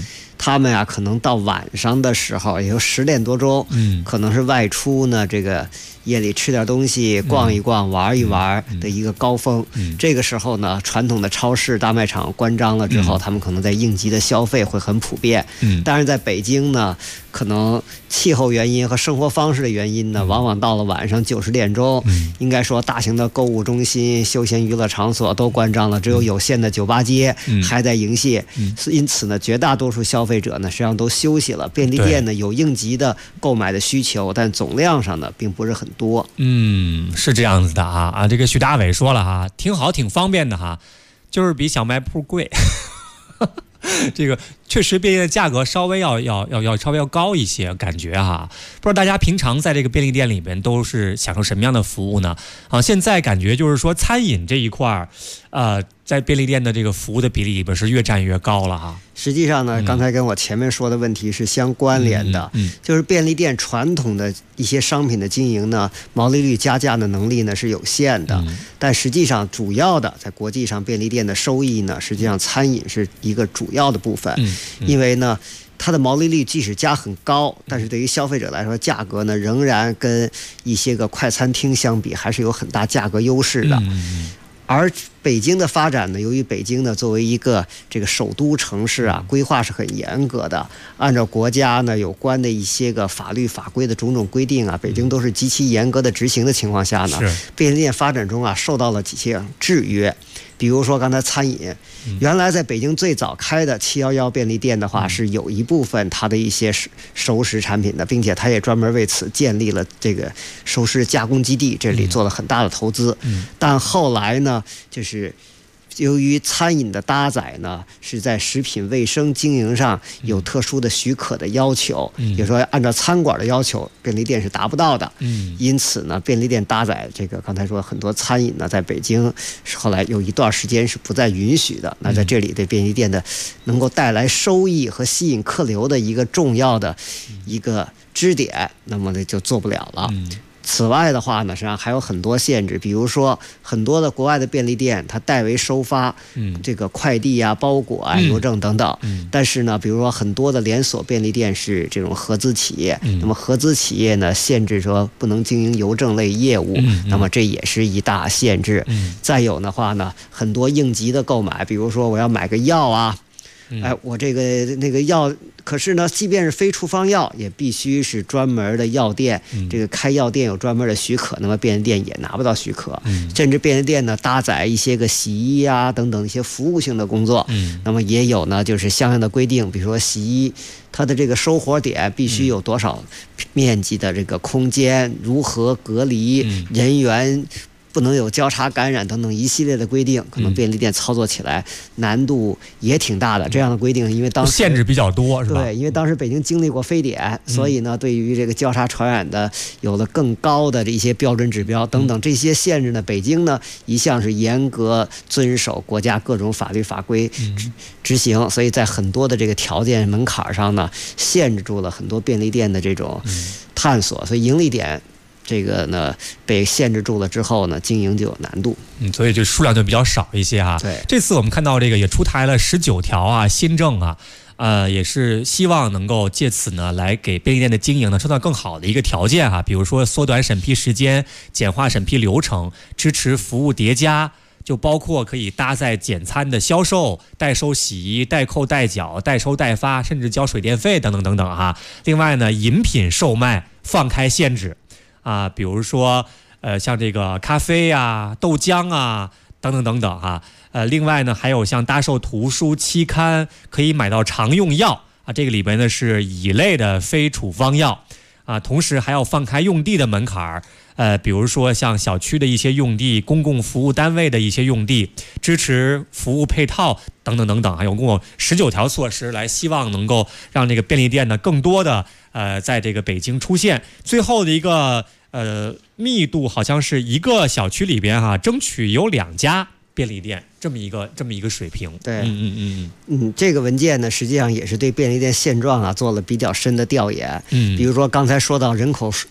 他们可能到晚上的时候，也就10点多钟，可能是外出呢，这个夜里吃点东西、逛一逛、玩一玩的一个高峰。这个时候呢，传统的超市、大卖场关张了之后，他们可能在应急的消费会很普遍。但是在北京呢，可能气候原因和生活方式的原因呢，往往到了晚上9、10点钟，应该说大型的购物中心、休闲娱乐场所都关张了，只有限的酒吧街还在营业。因此呢，绝大多数消费者呢，实际上都休息了。便利店呢有应急的购买的需求，但总量上呢并不是很多。 是这样子的啊，这个徐大伟说了哈，挺好，挺方便的哈，就是比小卖铺贵。这个确实便利店的价格稍微要高一些，感觉哈。不知道大家平常在这个便利店里边都是享受什么样的服务呢？现在感觉就是说餐饮这一块在便利店的这个服务的比例里边是越占越高了哈。 实际上呢，刚才跟我前面说的问题是相关联的，就是便利店传统的一些商品的经营呢，毛利率加价的能力呢是有限的，但实际上主要的在国际上便利店的收益呢，实际上餐饮是一个主要的部分，因为呢，它的毛利率即使加很高，但是对于消费者来说，价格呢仍然跟一些个快餐厅相比，还是有很大价格优势的。而北京的发展呢，由于北京呢作为一个这个首都城市规划是很严格的，按照国家呢有关的一些个法律法规的种种规定北京都是极其严格的执行的情况下呢，便利店发展中受到了几些制约。比如说刚才餐饮，原来在北京最早开的711便利店的话，是有一部分它的一些熟食产品的，并且它也专门为此建立了这个熟食加工基地，这里做了很大的投资。但后来呢，就是由于餐饮的搭载呢是在食品卫生经营上有特殊的许可的要求，比如说按照餐馆的要求，便利店是达不到的。因此呢，便利店搭载这个刚才说很多餐饮呢，在北京后来有一段时间是不再允许的。那在这里对便利店的能够带来收益和吸引客流的一个重要的一个支点，那么呢就做不了了。此外的话呢，实际上还有很多限制，比如说很多的国外的便利店，它代为收发这个快递包裹邮政等等。但是呢，比如说很多的连锁便利店是这种合资企业，那么合资企业呢，限制说不能经营邮政类业务，那么这也是一大限制。再有的话呢，很多应急的购买，比如说我要买个药我这个那个药，可是呢，即便是非处方药，也必须是专门的药店，这个开药店有专门的许可，那么便利店也拿不到许可。甚至便利店呢，搭载一些个洗衣等等一些服务性的工作，那么也有呢，就是相应的规定，比如说洗衣，它的这个收活点必须有多少面积的这个空间，如何隔离人员。不能有交叉感染等等一系列的规定，可能便利店操作起来难度也挺大的。这样的规定，因为当时限制比较多，是吧？ 对，因为当时北京经历过非典，所以呢，对于这个交叉传染的有了更高的这些标准指标等等这些限制呢，北京呢一向是严格遵守国家各种法律法规执行，所以在很多的这个条件门槛上呢，限制住了很多便利店的这种探索，所以盈利点。这个呢被限制住了之后呢，经营就有难度。 所以就数量就比较少一些哈。 对， 这次我们看到这个也出台了19条新政也是希望能够借此呢来给便利店的经营呢创造更好的一个条件比如说缩短审批时间、简化审批流程、支持服务叠加。就包括可以搭载简餐的销售、代收洗衣、代扣代缴、代收代发，甚至交水电费等等等等另外呢，饮品售卖放开限制。比如说，像这个咖啡豆浆等等等等另外呢，还有像搭售图书、期刊，可以买到常用药这个里边呢是乙类的非处方药同时还要放开用地的门槛比如说像小区的一些用地、公共服务单位的一些用地，支持服务配套等等等等，还有共19条措施，来希望能够让这个便利店呢更多的在这个北京出现。最后的一个密度好像是一个小区里边争取有2家便利店这么一个水平。 对，这个文件呢，实际上也是对便利店现状做了比较深的调研。比如说刚才说到人口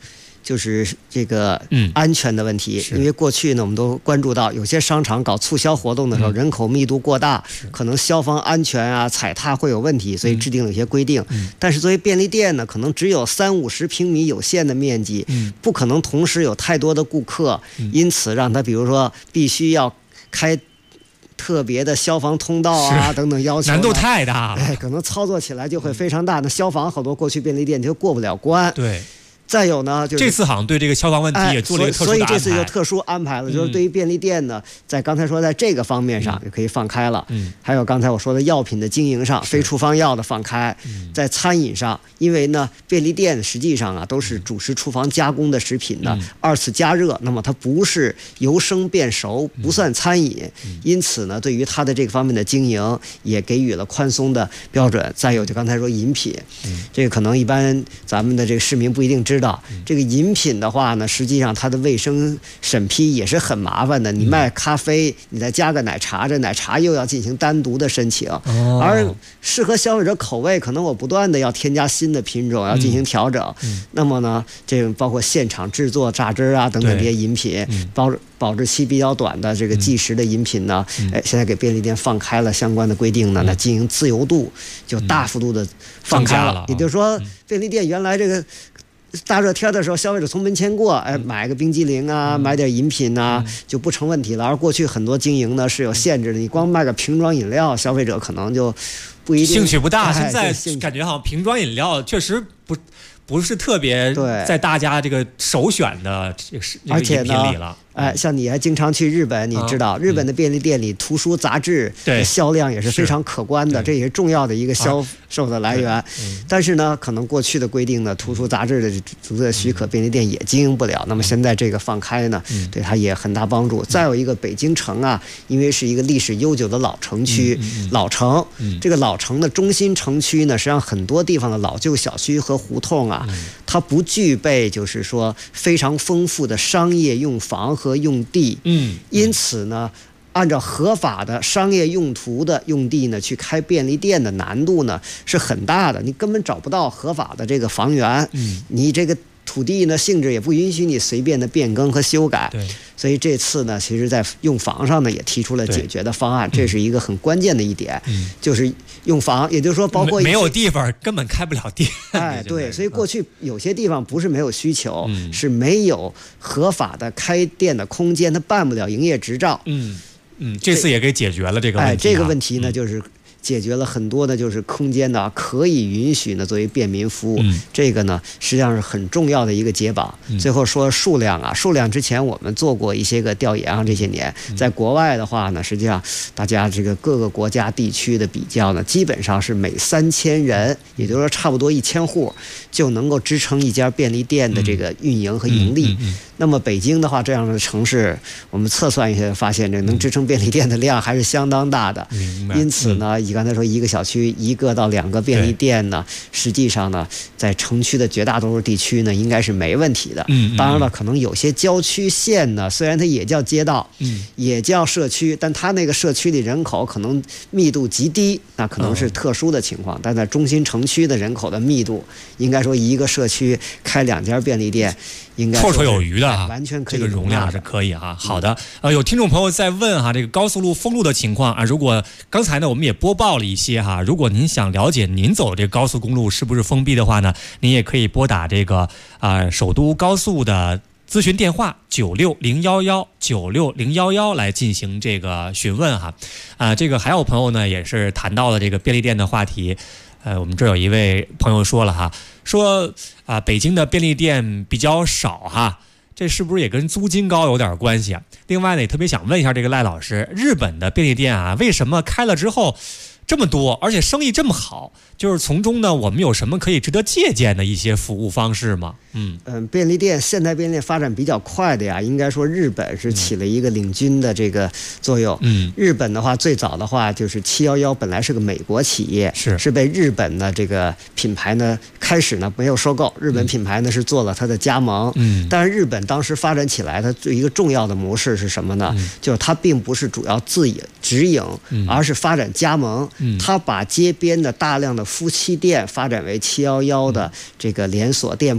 就是这个安全的问题，因为过去呢，我们都关注到有些商场搞促销活动的时候，人口密度过大，可能消防安全啊、踩踏会有问题，所以制定了一些规定。但是作为便利店呢，可能只有30-50平米有限的面积，不可能同时有太多的顾客，因此让他比如说必须要开特别的消防通道啊等等要求， 难度太大了， 可能操作起来就会非常大。那消防好多过去便利店就过不了关。 对。 再有呢，就是这次好像对这个消防问题也做了一个特殊的安排， 所以这次就特殊安排了，就是对于便利店呢，在刚才说在这个方面上也可以放开了。还有刚才我说的药品的经营上，非处方药的放开，在餐饮上，因为呢，便利店实际上啊都是主食厨房加工的食品呢，二次加热，那么它不是由生变熟，不算餐饮，因此呢，对于它的这个方面的经营也给予了宽松的标准。再有就刚才说饮品，这个可能一般咱们的这个市民不一定知道，这个饮品的话呢，实际上它的卫生审批也是很麻烦的。你卖咖啡，你再加个奶茶，这奶茶又要进行单独的申请，而适合消费者口味，可能我不断的要添加新的品种，要进行调整。那么呢，这个包括现场制作榨汁啊等等这些饮品，保质期比较短的这个即食的饮品呢，现在给便利店放开了相关的规定呢，那经营自由度就大幅度的放开了。也就是说，便利店原来这个大热天的时候，消费者从门前过，买个冰激凌啊，买点饮品啊，就不成问题了。而过去很多经营呢是有限制的，你光卖个瓶装饮料，消费者可能就不一定兴趣不大。现在感觉好像瓶装饮料确实不是特别在大家这个首选的这个饮品里了。 像你还经常去日本，你知道日本的便利店里图书杂志的销量也是非常可观的，这也是重要的一个销售的来源。但是呢，可能过去的规定呢，图书杂志的逐渐许可，便利店也经营不了。那么现在这个放开呢，对它也很大帮助。再有一个北京城啊，因为是一个历史悠久的老城区，老城，这个老城的中心城区呢，实际上很多地方的老旧小区和胡同啊，它不具备就是说非常丰富的商业用房和用地，因此呢，按照合法的商业用途的用地呢，去开便利店的难度呢是很大的，你根本找不到合法的这个房源，你这个土地呢性质也不允许你随便的变更和修改，所以这次呢，其实在用房上呢也提出了解决的方案，这是一个很关键的一点，就是用房，也就是说包括没有地方根本开不了店。 对，所以过去有些地方不是没有需求，是没有合法的开店的空间，它办不了营业执照。 这次也给解决了这个问题。 这个问题呢，就是解决了很多的就是空间呢可以允许呢作为便民服务，这个呢实际上是很重要的一个解绑。最后说数量啊，数量之前我们做过一些个调研啊，这些年在国外的话呢，实际上大家这个各个国家地区的比较呢，基本上是每3000人，也就是说差不多1000户就能够支撑一家便利店的这个运营和盈利。那么北京的话，这样的城市，我们测算一下，发现这能支撑便利店的量还是相当大的。因此呢，你刚才说一个小区1个到2个便利店呢，实际上呢，在城区的绝大多数地区呢，应该是没问题的。当然了，可能有些郊区县呢，虽然它也叫街道，也叫社区，但它那个社区里人口可能密度极低，那可能是特殊的情况。但在中心城区的人口的密度，应该说一个社区开2家便利店，应该绰绰有余的完全可以， 这个容量是可以哈。好的，有听众朋友在问哈，这个高速路封路的情况啊，如果刚才呢我们也播报了一些哈，如果您想了解您走这个高速公路是不是封闭的话呢，您也可以拨打这个首都高速的咨询电话96011来进行这个询问哈。这个还有朋友呢也是谈到了这个便利店的话题。我们这有一位朋友说了哈，说北京的便利店比较少哈，这是不是也跟租金高有点关系啊？另外呢，也特别想问一下这个赖老师，日本的便利店啊，为什么开了之后这么多，而且生意这么好？就是从中呢，我们有什么可以值得借鉴的一些服务方式吗？ 便利店现代便利店发展比较快的呀，应该说日本是起了一个领军的这个作用。日本的话，最早的话就是711本来是个美国企业，是被日本的这个品牌呢开始呢没有收购，日本品牌呢是做了它的加盟。但是日本当时发展起来，它最一个重要的模式是什么呢？就是它并不是主要直营，而是发展加盟。它把街边的大量的夫妻店发展为711的这个连锁店铺，然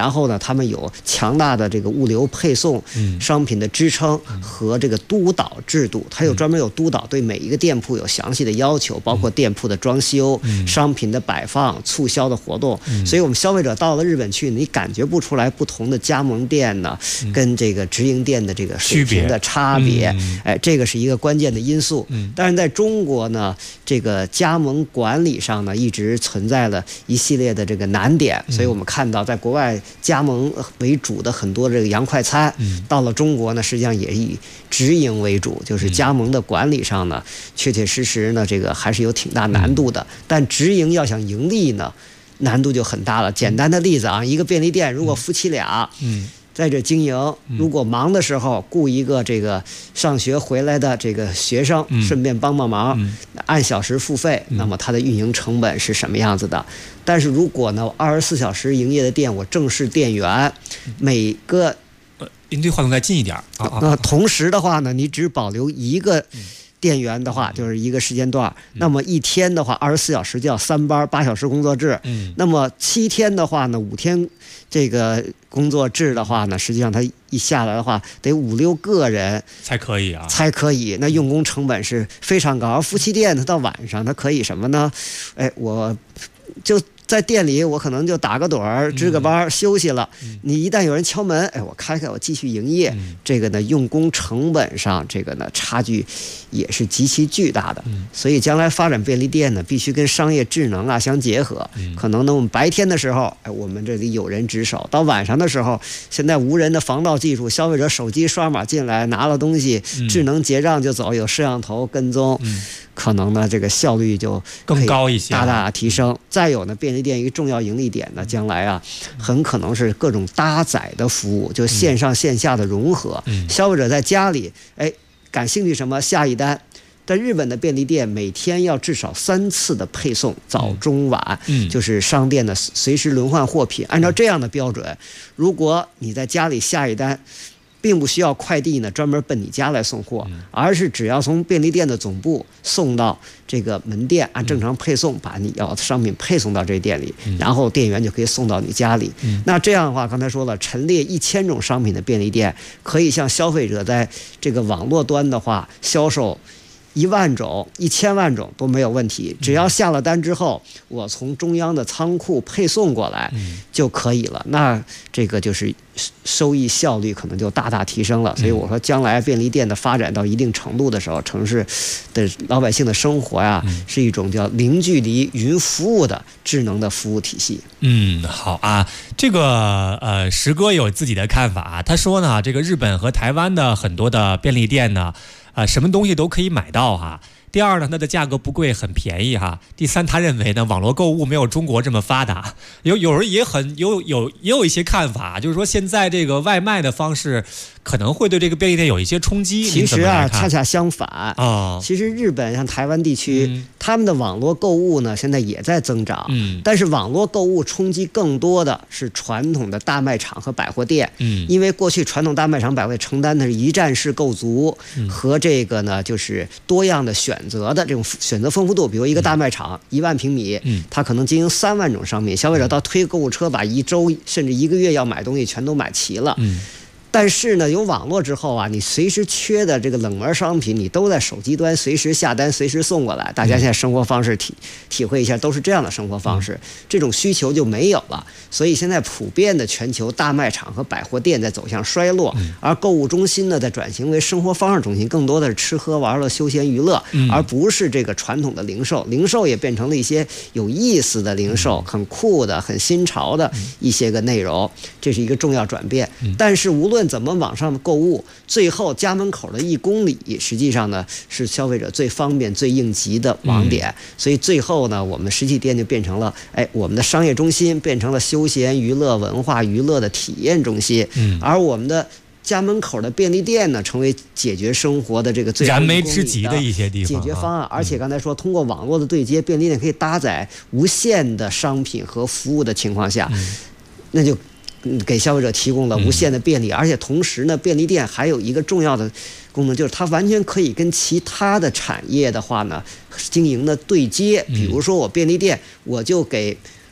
然后呢，他们有强大的这个物流配送商品的支撑和这个督导制度，它有专门有督导，对每一个店铺有详细的要求，包括店铺的装修、商品的摆放、促销的活动。所以我们消费者到了日本去，你感觉不出来不同的加盟店呢跟这个直营店的这个水平的差别。这个是一个关键的因素。但是在中国呢，这个加盟管理上呢，一直存在了一系列的这个难点。所以我们看到，在国外加盟为主的很多这个洋快餐，到了中国呢，实际上也以直营为主，就是加盟的管理上呢，确确实实呢，这个还是有挺大难度的。但直营要想盈利呢，难度就很大了。简单的例子啊，一个便利店，如果夫妻俩在这经营，如果忙的时候雇一个这个上学回来的这个学生，顺便帮忙，按小时付费，那么它的运营成本是什么样子的？但是如果呢，24小时营业的店，我正式店员，每个您对话筒再近一点那同时的话呢，你只保留一个店员的话，就是一个时间段，那么一天的话，24小时就要3班8小时工作制。那么7天的话呢，5天这个工作制的话呢，实际上它一下来的话，得5、6个人才可以啊， 才可以。那用工成本是非常高。而夫妻店它到晚上它可以什么呢？我就在店里，我可能就打个盹儿、值个班休息了。你一旦有人敲门，我开，我继续营业。这个呢，用工成本上，这个呢差距也是极其巨大的。所以将来发展便利店呢，必须跟商业智能啊相结合。可能呢，我们白天的时候，我们这里有人值守；到晚上的时候，现在无人的防盗技术，消费者手机刷码进来，拿了东西，智能结账就走，有摄像头跟踪。可能呢，这个效率就更高一些， 大大提升。再有呢，便利店一个重要盈利点呢，将来啊，很可能是各种搭载的服务，就线上线下的融合。消费者在家里，感兴趣什么下一单。在日本的便利店，每天要至少3次的配送，早中晚，就是商店的随时轮换货品。按照这样的标准，如果你在家里下一单，并不需要快递呢专门奔你家来送货，而是只要从便利店的总部送到这个门店，按正常配送把你要的商品配送到这店里，然后店员就可以送到你家里。那这样的话，刚才说了，陈列1000种商品的便利店，可以向消费者在这个网络端的话销售1万种、1000万种都没有问题，只要下了单之后，我从中央的仓库配送过来就可以了。那这个就是收益效率可能就大大提升了。所以我说，将来便利店的发展到一定程度的时候，城市的老百姓的生活呀，是一种叫零距离云服务的智能的服务体系。 好啊，这个石哥有自己的看法，他说呢，这个日本和台湾的很多的便利店呢，什么东西都可以买到哈。第二呢，它的价格不贵，很便宜哈。第三，他认为呢，网络购物没有中国这么发达。有人也有一些看法，就是说现在这个外卖的方式可能会对这个便利店有一些冲击。 其实啊，恰恰相反啊。其实日本像台湾地区，他们的网络购物呢，现在也在增长。但是网络购物冲击更多的是传统的大卖场和百货店。因为过去传统大卖场、百货店承担的是一站式购足和这个呢，就是多样的选择的这种选择丰富度。比如一个大卖场1万平米，它可能经营3万种商品，消费者到推购物车把1周甚至1个月要买东西全都买齐了。但是呢，有网络之后啊，你随时缺的这个冷门商品，你都在手机端随时下单，随时送过来。大家现在生活方式体会一下，都是这样的生活方式，这种需求就没有了。所以现在普遍的全球大卖场和百货店在走向衰落，而购物中心呢在转型为生活方式中心，更多的是吃喝玩乐、休闲娱乐，而不是这个传统的零售。零售也变成了一些有意思的零售，很酷的、很新潮的一些个内容，这是一个重要转变。但是无论怎么网上购物，最后家门口的1公里，实际上呢是消费者最方便、最应急的网点。所以最后呢，我们实体店就变成了，我们的商业中心变成了休闲娱乐、文化娱乐的体验中心，而我们的家门口的便利店呢，成为解决生活的这个最燃眉之急的一些地方解决方案。而且刚才说，通过网络的对接，便利店可以搭载无限的商品和服务的情况下，那就给消费者提供了无限的便利。而且同时呢，便利店还有一个重要的功能，就是它完全可以跟其他的产业的话呢经营的对接。比如说我便利店，我就给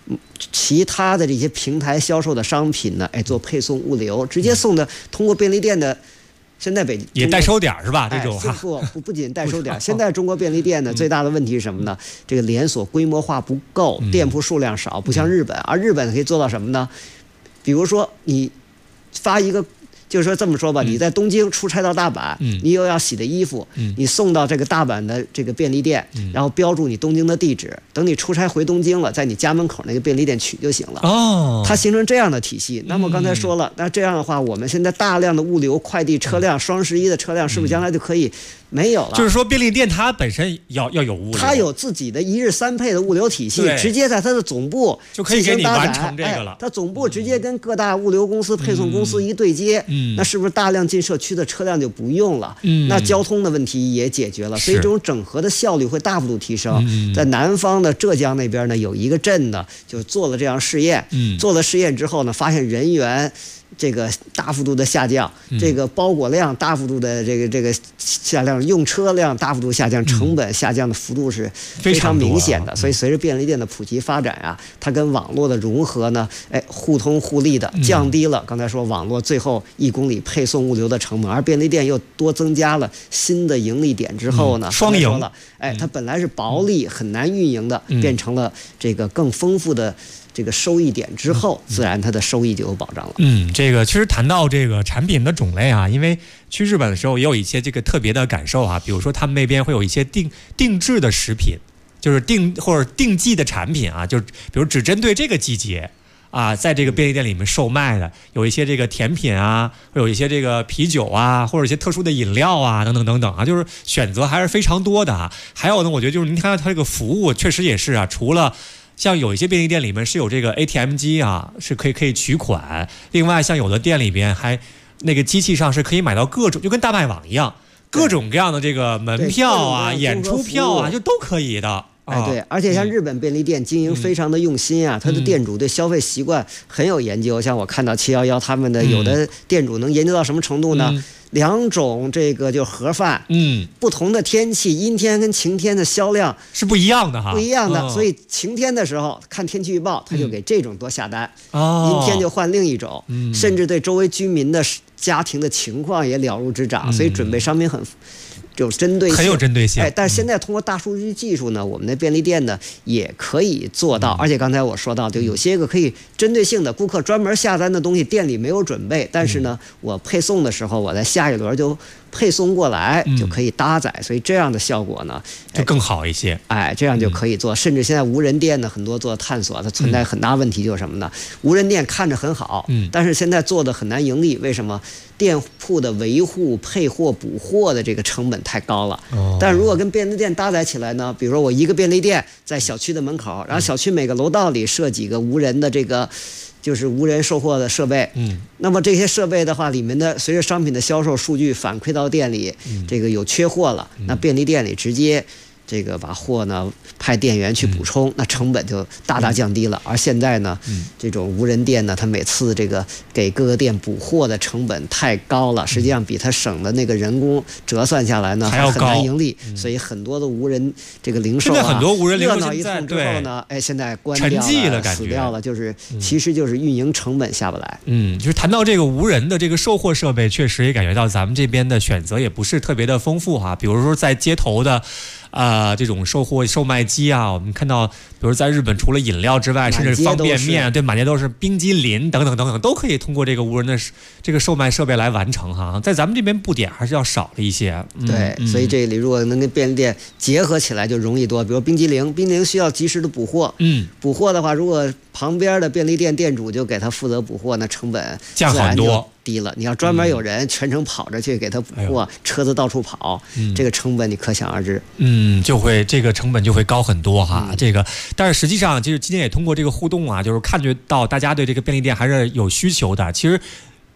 其他的这些平台销售的商品呢，做配送物流，直接送的，通过便利店的。现在也代收点是吧？这种不仅代收点，现在中国便利店呢最大的问题是什么呢？这个连锁规模化不够，店铺数量少，不像日本，而日本可以做到什么呢？比如说你发一个。就是说这么说吧，你在东京出差到大阪，你有要洗的衣服，你送到这个大阪的这个便利店，然后标注你东京的地址，等你出差回东京了，在你家门口那个便利店取就行了。它形成这样的体系。那么刚才说了，那这样的话，我们现在大量的物流快递车辆，双11的车辆是不是将来就可以没有了？ 就是说便利店它本身要有物流， 它有自己的1日3配的物流体系，直接在它的总部就可以给你完成这个了。 它总部直接跟各大物流公司、配送公司一对接。那是不是大量进社区的车辆就不用了？那交通的问题也解决了，所以这种整合的效率会大幅度提升。在南方的浙江那边呢，有一个镇呢，就做了这样试验。做了试验之后呢，发现人员这个大幅度的下降，这个包裹量大幅度的这个下降，用车量大幅度下降，成本下降的幅度是非常明显的。所以随着便利店的普及发展啊，它跟网络的融合呢，互通互利的，降低了刚才说网络最后1公里配送物流的成本，而便利店又多增加了新的盈利点之后呢， 双赢了。它本来是薄利很难运营的，变成了这个更丰富的。这个收益点之后，自然它的收益就有保障了。 这个其实谈到这个产品的种类啊，因为去日本的时候也有一些这个特别的感受啊，比如说他们那边会有一些定制的食品，就是或者定季的产品啊，就是比如只针对这个季节啊，在这个便利店里面售卖的，有一些这个甜品啊，会有一些这个啤酒啊，或者一些特殊的饮料啊，等等等等啊，就是选择还是非常多的啊。还有呢，我觉得就是您看到它这个服务确实也是啊，除了像有一些便利店里面是有这个 ATM 机啊，是可以取款。另外，像有的店里边还那个机器上是可以买到各种，就跟大麦网一样，各种各样的这个门票啊、演出票啊，就都可以的。 对，而且像日本便利店经营非常的用心啊，他的店主对消费习惯很有研究。像我看到711他们的有的店主能研究到什么程度呢？2种这个就盒饭，不同的天气，阴天跟晴天的销量是不一样的哈， 不一样的。所以晴天的时候看天气预报，他就给这种多下单，阴天就换另一种，甚至对周围居民的家庭的情况也了如指掌，所以准备商品有针对性， 很有针对性。 但是现在通过大数据技术呢，我们的便利店呢也可以做到。而且刚才我说到，就有些个可以针对性的，顾客专门下单的东西店里没有准备，但是呢，我配送的时候，我在下一轮就配送过来，就可以搭载。所以这样的效果呢， 就更好一些。 这样就可以做。甚至现在无人店呢，很多做探索，它存在很大问题，就是什么呢？无人店看着很好，但是现在做的很难盈利。为什么？店铺的维护、配货、补货的这个成本太高了。但如果跟便利店搭载起来呢，比如说我一个便利店在小区的门口，然后小区每个楼道里设几个无人的这个就是无人售货的设备。那么这些设备的话，里面的随着商品的销售数据反馈到店里，这个有缺货了，那便利店里直接这个把货呢派店员去补充，那成本就大大降低了。而现在呢，这种无人店呢，它每次这个给各个店补货的成本太高了，实际上比它省的那个人工折算下来呢还很难盈利。所以很多的无人这个零售现在很多无人零售热闹一通之后呢，现在关掉了，死掉了，就是其实就是运营成本下不来。 就是谈到这个无人的这个售货设备，确实也感觉到咱们这边的选择也不是特别的丰富哈。比如说在街头的这种售卖机啊，我们看到，比如在日本除了饮料之外，甚至方便面，对，满街都是冰激凌等等等等，都可以通过这个无人的这个售卖设备来完成哈。在咱们这边布点还是要少了一些。 对，所以这里如果能跟便利店结合起来就容易多。比如冰激凌需要及时的补货，补货的话，如果旁边的便利店店主就给他负责补货，那成本降很多。 低了，你要专门有人全程跑着去给他补货，车子到处跑，这个成本你可想而知。 就会这个成本就会高很多哈。这个，但是实际上就是今天也通过这个互动啊，就是看觉到大家对这个便利店还是有需求的。其实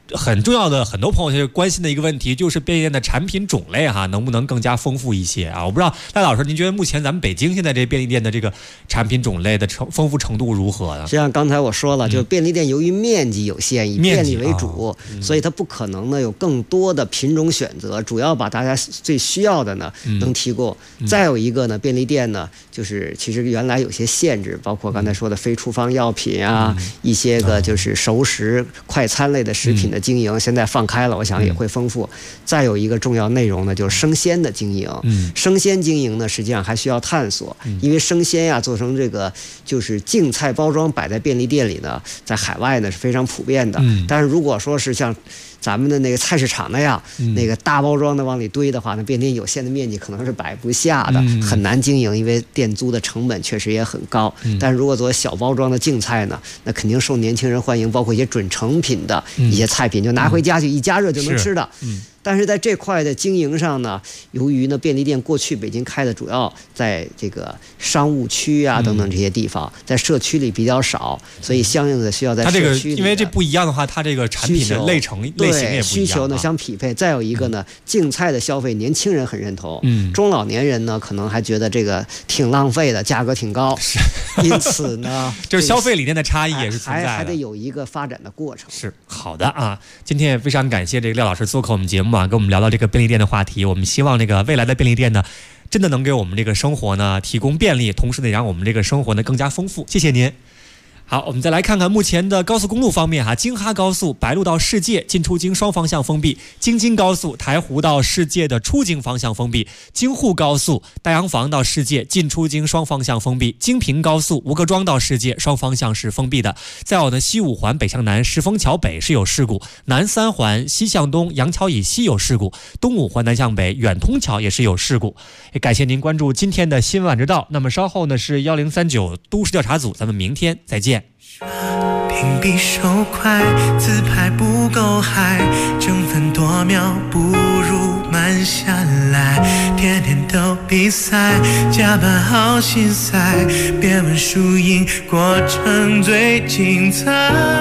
很重要的，很多朋友就是关心的一个问题，就是便利店的产品种类哈，能不能更加丰富一些啊？我不知道赖老师，您觉得目前咱们北京现在这便利店的这个产品种类的丰富程度如何呢？ 实际上刚才我说了，就是便利店由于面积有限，以便利为主，所以它不可能呢有更多的品种选择，主要把大家最需要的呢能提供。再有一个呢，便利店呢就是其实原来有些限制，包括刚才说的非处方药品啊，一些个就是熟食、快餐类的食品的经营，现在放开了，我想也会丰富。再有一个重要内容呢，就是生鲜的经营。生鲜经营呢，实际上还需要探索，因为生鲜呀做成这个就是净菜包装摆在便利店里呢，在海外呢是非常普遍的。但是如果说是像咱们的那个菜市场那样，那个大包装的往里堆的话，那便利店有限的面积可能是摆不下的，很难经营，因为店租的成本确实也很高。但是如果做小包装的净菜呢，那肯定受年轻人欢迎，包括一些准成品的一些菜品，就拿回家去一加热就能吃的。但是在这块的经营上呢，由于呢便利店过去北京开的主要在这个商务区啊等等这些地方，在社区里比较少，所以相应的需要在社区里。 因为这不一样的话，它这个产品的类型也不一样， 需求呢相匹配。再有一个呢，净菜的消费，年轻人很认同，中老年人呢可能还觉得这个挺浪费的，价格挺高，因此呢， 就是消费理念的差异也是存在的， 还得有一个发展的过程。 是好的啊，今天也非常感谢这个廖老师做客我们节目啊，跟我们聊到这个便利店的话题。我们希望这个未来的便利店呢，真的能给我们这个生活呢提供便利，同时呢让我们这个生活呢更加丰富。谢谢您。好，我们再来看看目前的高速公路方面哈，京哈高速白鹿到世界进出京双方向封闭，京津高速台湖到世界的出京方向封闭，京沪高速大洋房到世界进出京双方向封闭，京平高速吴各庄到世界双方向是封闭的。再有呢，西五环北向南石峰桥北是有事故，南三环西向东杨桥以西有事故，东五环南向北远通桥也是有事故。也感谢您关注今天的新闻晚知道。那么稍后呢是1039都市调查组，咱们明天再见。 屏蔽手快，自拍不够嗨，争分夺秒不如慢下来，天天都比赛，加班好心塞，别问输赢，过程最精彩。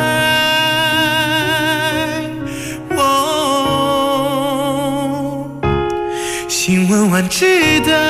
新闻晚知道。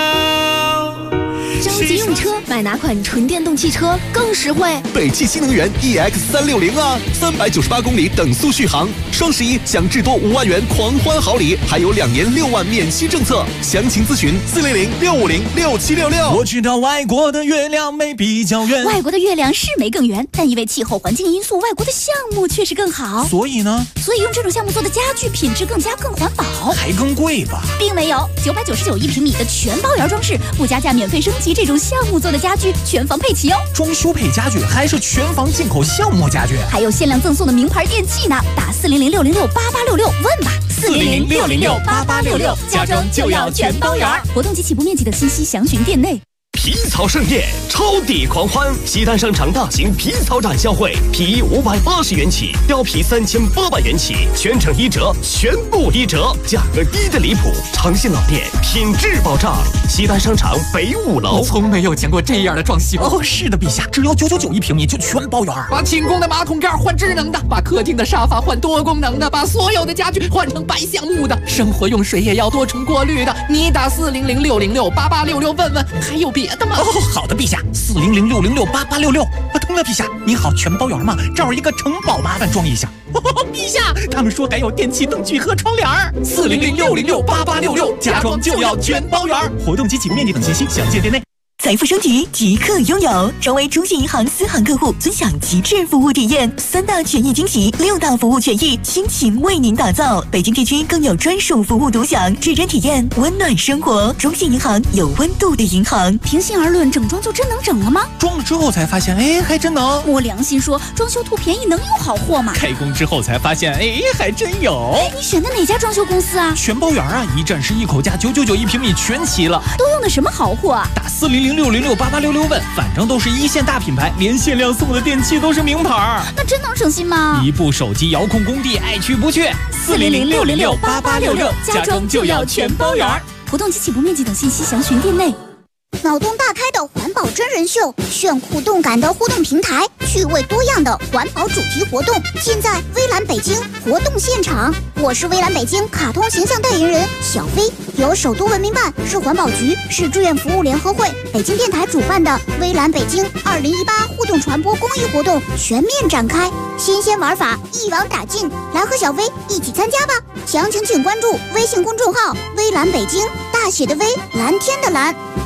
着急用车，买哪款纯电动汽车更实惠？ 北汽新能源 EX360啊，398公里等速续航，双11享至多5万元狂欢好礼，还有2年6万免息政策。详情咨询400-650-6766。 我知道外国的月亮没比较圆， 外国的月亮是没更圆，但因为气候环境因素，外国的项目确实更好。 所以呢？ 所以用这种项目做的家具品质更环保， 还更贵吧？ 并没有，9991平米的全包圆装饰，不加价免费升级，这种项目做的家具全房配齐哦。 装修配家具还是全房进口项目家具， 还有限量赠送的名牌电器呢。打400-606-8866问吧，400-606-8866，家装就要全包圆。活动及起步面积等信息详询店内。 皮草盛宴，超抵狂欢！西单商场大型皮草展销会，皮衣580元起，貂皮3800元起，全程1折，全部1折，价格低的离谱。诚信老店，品质保障。西单商场北5楼。 我从没有见过这样的装修。哦，是的，陛下，只要9991平米就全包圆。把寝宫的马桶盖换智能的，把客厅的沙发换多功能的，把所有的家具换成白橡木的，生活用水也要多重过滤的。你打400-606-8866问问，还有别的吗？哦，好的，陛下，400-606-8866。通了，陛下，您好，全包圆吗？这儿一个城堡，麻烦装一下。陛下，他们说还有电器灯具和窗帘，400-606-8866，家装就要全包圆。活动及起步面积等信息详见店内。 财富升级即刻拥有，成为中信银行私行客户，尊享极致服务体验，3大权益惊喜，6大服务权益，倾情为您打造。北京地区更有专属服务独享，指针体验温暖生活。中信银行有温度的银行。 平心而论，整装就真能整了吗？ 装了之后才发现，哎，还真能。 我良心说，装修图便宜能有好货吗？ 开工之后才发现，哎，还真有。 你选的哪家装修公司啊？ 全包圆啊，一站式一口价，9991平米全齐了。 都用的什么好货啊？ 打400-606-8866问，反正都是一线大品牌，连限量送的电器都是名牌。 那真能省心吗？ 一部手机遥控工地，爱去不去。 400-606-8866，家装就要全包圆。活动及起步面积等信息详询店内。 脑洞大开的环保真人秀，炫酷动感的互动平台，趣味多样的环保主题活动，尽在微蓝北京活动现场。我是微蓝北京卡通形象代言人小飞，由首都文明办、市环保局、市志愿服务联合会、北京电台主办的微蓝北京2018互动传播公益活动全面展开，新鲜玩法一网打尽，来和小飞一起参加吧！详情请关注微信公众号“微蓝北京”，大写的微，蓝天的蓝。